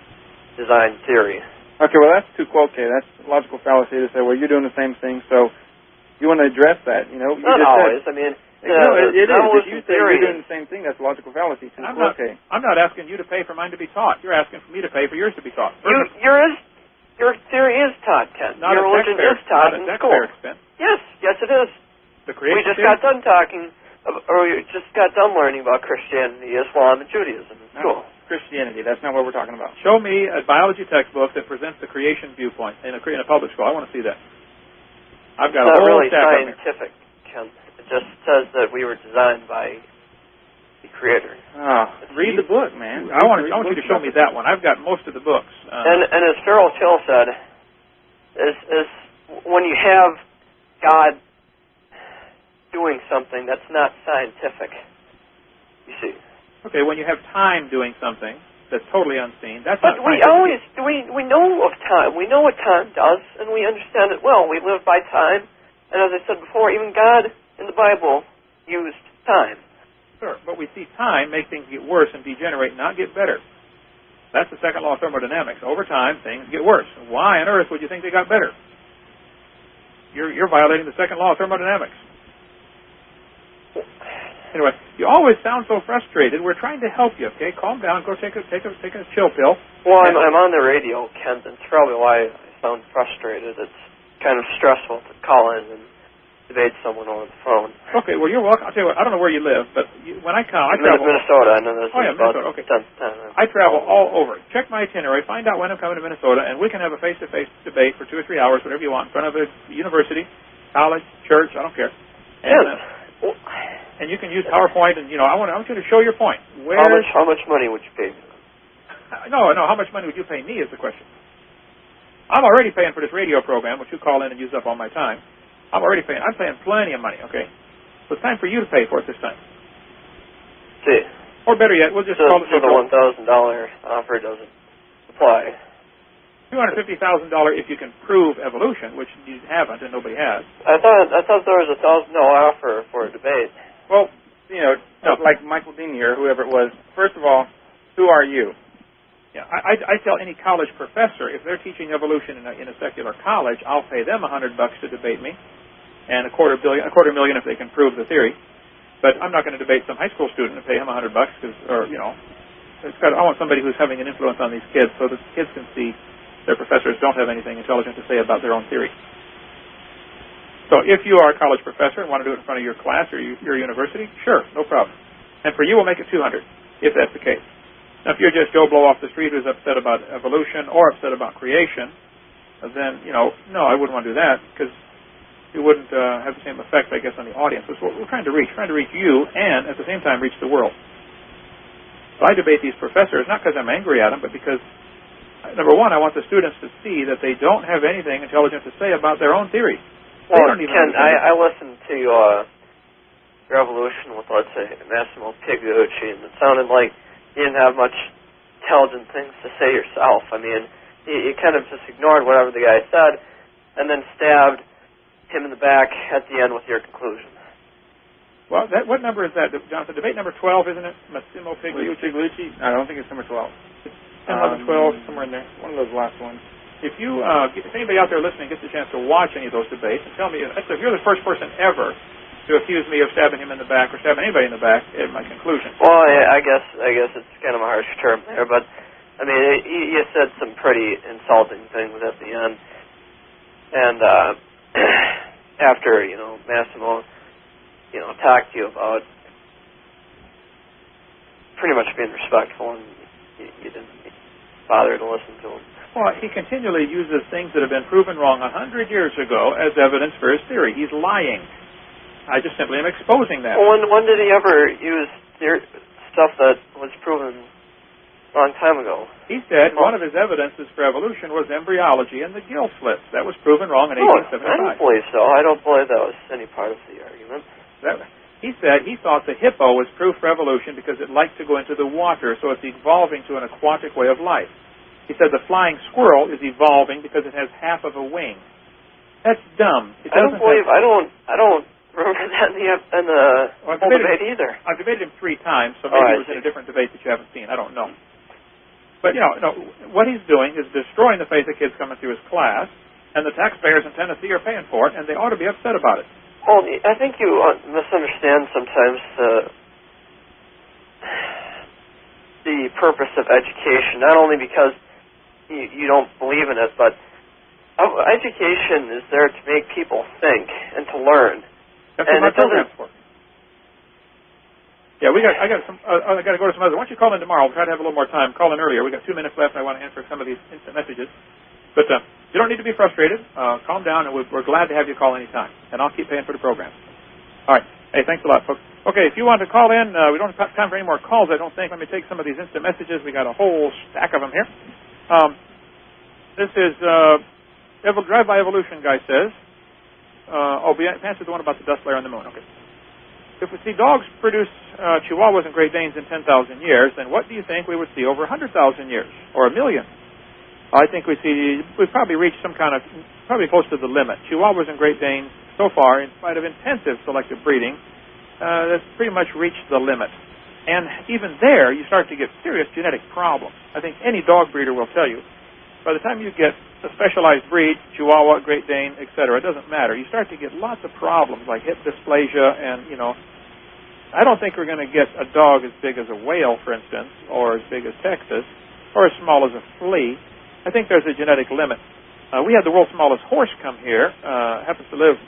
design theory. Okay, well, that's too quoque. That's logical fallacy to say, well, you're doing the same thing, so you want to address that, you know? You Not just always. Said, I mean, no, uh, it, it is. If you say theory you're doing the same thing, that's logical fallacy. Too I'm not, I'm not asking you to pay for mine to be taught. You're asking for me to pay for yours to be taught. You, yours, your theory is taught, Ken. Not your religion is taught in school. Expense. Yes, yes, it is. The creation we just theory? got done talking, or we just got done learning about Christianity, Islam, and Judaism in school. No, Christianity, that's not what we're talking about. Show me a biology textbook that presents the creation viewpoint in a, in a public school. I want to see that. I've got it's a not whole really stack scientific, Ken. It just says that we were designed by the Creator. Oh, read the book, man. I want, I want you to show me that one. I've got most of the books. Uh, and, and as Farrell Till said, is, is when you have God doing something that's not scientific, you see. Okay, when you have time doing something that's totally unseen, that's but not we scientific. always we we know of time. We know what time does, and we understand it well. We live by time, and as I said before, even God in the Bible used time. Sure, but we see time make things get worse and degenerate, not get better. That's the second law of thermodynamics. Over time, things get worse. Why on earth would you think they got better? You're you're violating the second law of thermodynamics. Anyway, you always sound so frustrated. We're trying to help you, okay? Calm down. Go take a take a take a chill pill. Well, I'm, I'm on the radio, Kent. That's probably why I sound frustrated. It's kind of stressful to call in and debate someone over the phone. Okay, well, you're welcome. I'll tell you what, I don't know where you live, but you, when I come, I I'm travel... in Minnesota. I know this oh, yeah, is about Minnesota, okay. ten, ten, I travel all over. Check my itinerary, find out when I'm coming to Minnesota, and we can have a face-to-face debate for two or three hours, whatever you want, in front of a university, college, church, I don't care. And, yes. uh, and you can use PowerPoint, and, you know, I want, I want you to show your point. Where... How much, how much money would you pay me? No, no, how much money would you pay me is the question. I'm already paying for this radio program, which you call in and use up all my time. I'm already paying. I'm paying plenty of money, okay? So it's time for you to pay for it this time. See. Or better yet, we'll just so, call it... So the one thousand dollars offer doesn't apply. two hundred fifty thousand dollars if you can prove evolution, which you haven't and nobody has. I thought I thought there was a one thousand dollars offer for a debate. Well, you know, like Michael Dean here, whoever it was, first of all, who are you? Yeah, I, I, I tell any college professor, if they're teaching evolution in a, in a secular college, I'll pay them a hundred bucks to debate me, and a quarter billion, a quarter million if they can prove the theory. But I'm not going to debate some high school student and pay him a hundred bucks, because, or you know, it's got, I want somebody who's having an influence on these kids, so that kids can see their professors don't have anything intelligent to say about their own theory. So if you are a college professor and want to do it in front of your class or you, your university, sure, no problem. And for you, we'll make it two hundred, if that's the case. Now, if you're just Joe Blow off the street who's upset about evolution or upset about creation, then, you know, no, I wouldn't want to do that because it wouldn't uh, have the same effect, I guess, on the audience. That's what we're trying to reach, trying to reach you and, at the same time, reach the world. So I debate these professors, not because I'm angry at them, but because, number one, I want the students to see that they don't have anything intelligent to say about their own theory. Well, Ken, I, I listened to uh, your evolution with, let's say, Massimo Pigucci, and it sounded like you didn't have much intelligent things to say yourself. I mean, you, you kind of just ignored whatever the guy said and then stabbed him in the back at the end with your conclusion. Well, that, what number is that, Jonathan? Debate number twelve, isn't it? Massimo Pigucci? I don't think it's number twelve. It's ten, eleven, twelve, somewhere in there. One of those last ones. If you, uh, if anybody out there listening gets a chance to watch any of those debates, and tell me, if you're the first person ever to accuse me of stabbing him in the back or stabbing anybody in the back, in my conclusion. Well, I, I guess I guess it's kind of a harsh term there, but I mean, it, you said some pretty insulting things at the end, and uh, after you know Massimo, you know, talked to you about pretty much being respectful, and you, you didn't bother to listen to him. Well, he continually uses things that have been proven wrong a hundred years ago as evidence for his theory. He's lying. I just simply am exposing that. Well, when, when did he ever use theory, stuff that was proven a long time ago? He said one of his evidences for evolution was embryology and the gill slits. That was proven wrong in oh, eighteen seventy-five. I don't believe so. I don't believe that was any part of the argument. That, he said he thought the hippo was proof for evolution because it liked to go into the water, so it's evolving to an aquatic way of life. He said the flying squirrel is evolving because it has half of a wing. That's dumb. It I don't believe. Have, I don't. I don't. remember that in the, in the well, whole debate either. I've debated him three times, so maybe oh, it was in a different debate that you haven't seen. I don't know. But, you know, no, what he's doing is destroying the faith of kids coming through his class, and the taxpayers in Tennessee are paying for it, and they ought to be upset about it. Well, I think you misunderstand sometimes the, the purpose of education, not only because you, you don't believe in it, but education is there to make people think and to learn. That's and what my it doesn't. Program's for. Yeah, we got. I got some. Uh, I got to go to some other. Why don't you call in tomorrow? We'll try to have a little more time. Call in earlier. We got two minutes left, and I want to answer some of these instant messages. But uh, you don't need to be frustrated. Uh, calm down, and we're, we're glad to have you call anytime. And I'll keep paying for the program. All right. Hey, thanks a lot, folks. Okay, if you want to call in, uh, we don't have time for any more calls, I don't think. Let me take some of these instant messages. We got a whole stack of them here. Um, this is uh, Evol- Drive-By Evolution guy says. Uh, oh, we answered the one about the dust layer on the moon. Okay. If we see dogs produce uh, Chihuahuas and Great Danes in ten thousand years, then what do you think we would see over one hundred thousand years or a million? I think we see we've probably reached some kind of, probably close to the limit. Chihuahuas and Great Danes, so far, in spite of intensive selective breeding, uh, that's pretty much reached the limit. And even there, you start to get serious genetic problems. I think any dog breeder will tell you, by the time you get a specialized breed, Chihuahua, Great Dane, et cetera, it doesn't matter. You start to get lots of problems like hip dysplasia and, you know, I don't think we're going to get a dog as big as a whale, for instance, or as big as Texas, or as small as a flea. I think there's a genetic limit. Uh, we had the world's smallest horse come here, uh, happens to live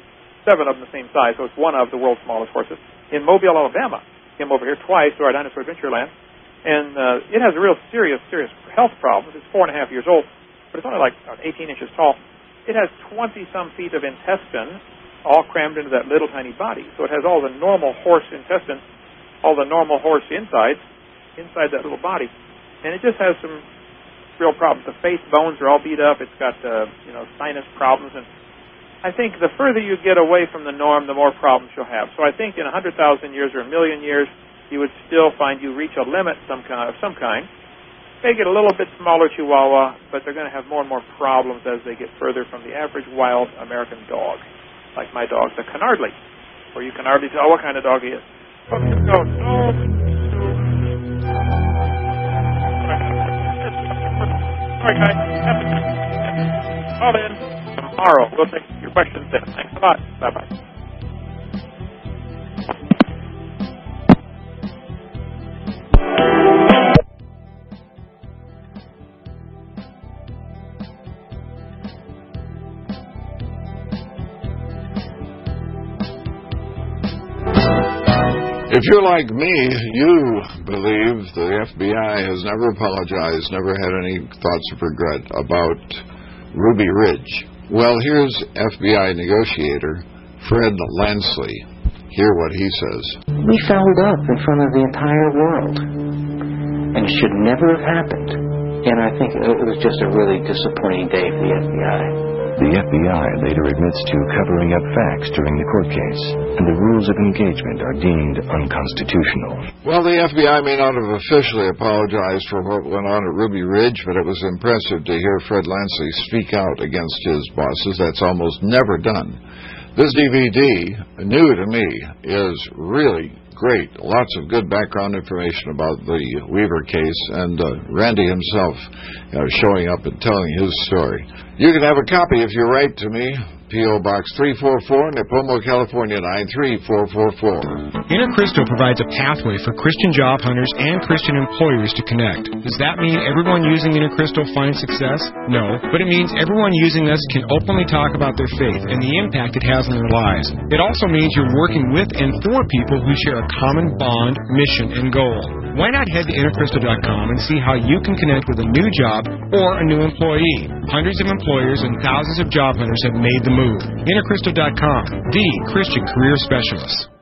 seven of them the same size, so it's one of the world's smallest horses. In Mobile, Alabama, came over here twice to our Dinosaur Adventureland, and uh, it has a real serious, serious health problem. It's four and a half years old, but it's only like eighteen inches tall. It has twenty-some feet of intestine all crammed into that little tiny body. So it has all the normal horse intestine, all the normal horse insides, inside that little body. And it just has some real problems. The face bones are all beat up. It's got, uh, you know, sinus problems. And I think the further you get away from the norm, the more problems you'll have. So I think in one hundred thousand years or a million years, you would still find you reach a limit some kind, of some kind. They get a little bit smaller Chihuahua, but they're going to have more and more problems as they get further from the average wild American dog. Like my dog, the Canardly, where you can hardly tell what kind of dog he is. Okay, go. Oh. All right, guys. Call in tomorrow. We'll take your questions then. Thanks a lot. Bye-bye. If you're like me, you believe the F B I has never apologized, never had any thoughts of regret about Ruby Ridge. Well, here's F B I negotiator Fred Lansley. Hear what he says. We fouled up in front of the entire world, and it should never have happened. And I think it was just a really disappointing day for the F B I. The F B I later admits to covering up facts during the court case, and the rules of engagement are deemed unconstitutional. Well, the F B I may not have officially apologized for what went on at Ruby Ridge, but it was impressive to hear Fred Lansley speak out against his bosses. That's almost never done. This D V D, new to me, is really great. Lots of good background information about the Weaver case, and uh, Randy himself you know, showing up and telling his story. You can have a copy if you write to me, P O. Box three four four, Nipomo, California, nine three four four four. InterCrystal provides a pathway for Christian job hunters and Christian employers to connect. Does that mean everyone using InterCrystal finds success? No, but it means everyone using us can openly talk about their faith and the impact it has on their lives. It also means you're working with and for people who share a common bond, mission, and goal. Why not head to intercrystal dot com and see how you can connect with a new job or a new employee? Hundreds of employers and thousands of job hunters have made the move. intercrystal dot com, the Christian career specialist.